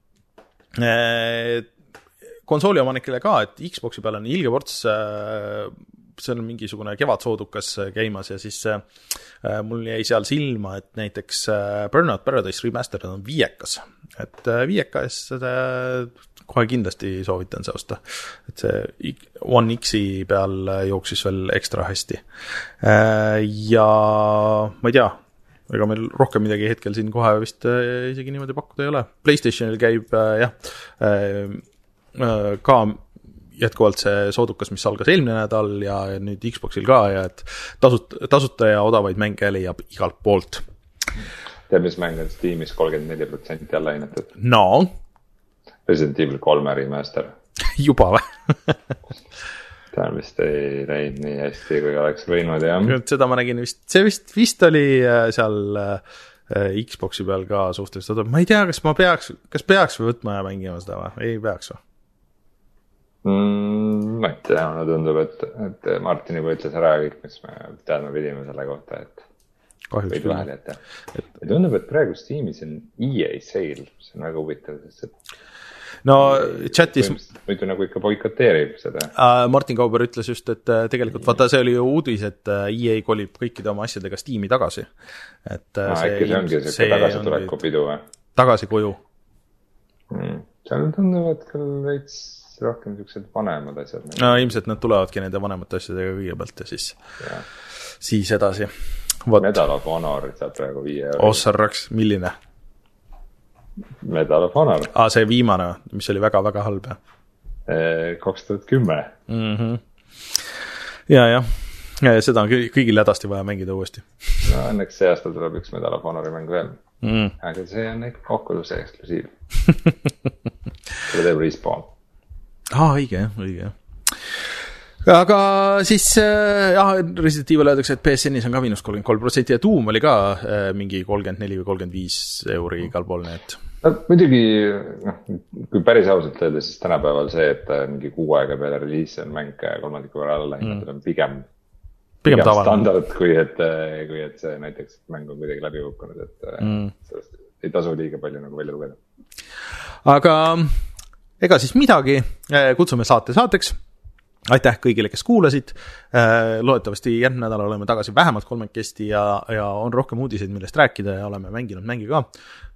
konsooli omanikele ka, et Xboxi peal on ilge ports, see on mingisugune kevadsoodukas käimas ja siis mul jäi seal silma, et näiteks Burnout Paradise Remastered on viiekas. Et viiekas kohe kindlasti soovitan see osta. Et see One X-i peal jooksis veel ekstra hästi. Ja ma ei tea, ega meil rohkem midagi hetkel siin kohe vist isegi niimoodi pakkuda ei ole. PlayStationil käib jah, ka jätkuvalt see soodukas, mis algas eelmine nädal ja nüüd Xboxil ka ja et tasut, tasuta ja odavaid mänge leiab igalt poolt. Tead, mis mäng on Steamis kolmkümmend neli protsenti alla hinnatud? No? Resident Evil kolme remaster. Juba või? ta vist ei läinud nii hästi, kui oleks võinud, jah. Seda ma nägin vist, see vist, vist oli seal Xboxi peal ka suhteliselt, ma ei tea, kas ma peaks, kas peaks või võtma ja mängima seda või, ei peaks või? Mm, ma ei tea, mulle tundub, et, et Martin juba ütles ära kõik, mis me teadma pidime selle kohta, et kahjuks võid vahel jätta. Et... tundub, et praegu Steamis on E A sale, see on väga huvitav, sest et no chatis muidu nagu ikka boikoteerib seda. Martin Kauber ütles just, et tegelikult vaata, see oli ju uudis, et E A kolib kõikide oma asjadega Steam'i tagasi. Et no, see, äkki see ongi see, see tagasi tuleku pidu või? Tagasi koju. Mm. Seal tunduvad küll veits rohkem niisugused vanemad asjad. No ilmselt nad tulevadki nende vanemate asjadega kõigepealt ja siis, ja. siis edasi. Võt. Medal of Honor saab praegu viie euro. Ossarraks, milline? Medal of Honor. Ah, see viimane, mis oli väga-väga halb. kaks tuhat kümme. Mm-hmm. Ja, jah. Seda on kõigil hädasti vaja mängida uuesti. No õnneks see aasta tuleb üks Medal of Honori mäng veel. Mm. Aga see on ikka Oculus'e eksklusiiv. Selle teeb Respawn. Ah, õige, õige. Aga siis jah, Resident Evil öeldakse, et P S N-is on ka miinus kolmkümmend kolm protsenti ja Doom oli ka mingi kolmkümmend neli või kolmkümmend viis euri igal pool need. No, muidugi, noh, kui päris ausalt öelda, siis tänapäeval see, et mingi kuu aega peale reliisi on mäng kolmandiku võrra alla hinnatud, mm. on pigem, pigem, pigem standard, kui et, kui et see näiteks mäng on kuidagi läbi hukkunud, et mm. sellest ei tasu liiga palju nagu välja lugeda. Aga ega siis midagi, kutsume saate saateks. Aitäh kõigile, kes kuulasid. Loodetavasti järgmine nädal oleme tagasi vähemalt kolmekesti ja, ja on rohkem uudiseid, millest rääkida ja oleme mänginud mängi ka.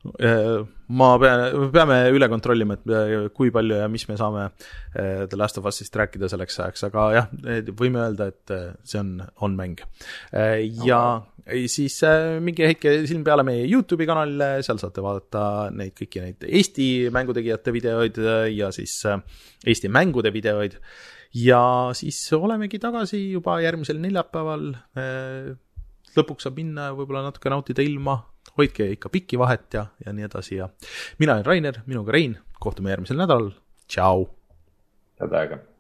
Ma pean, peame üle kontrollima, et kui palju ja mis me saame The Last of Us'ist rääkida selleks ajaks, aga jah, võime öelda, et see on, on mäng. Ja okay. Siis mingi hetke silm peale meie YouTube'i kanalile, seal saate vaadata neid kõiki neid Eesti mängutegijate videoid ja siis Eesti mängude videoid. Ja siis olemegi tagasi juba järgmisel neljapäeval. Lõpuks saab minna ja võib-olla natuke nautida ilma. Hoidke ikka pikki vahet ja, ja nii edasi. Ja mina olen Rainer, minuga Rein. Kohtume järgmisel nädalal. Tšau! Head aega!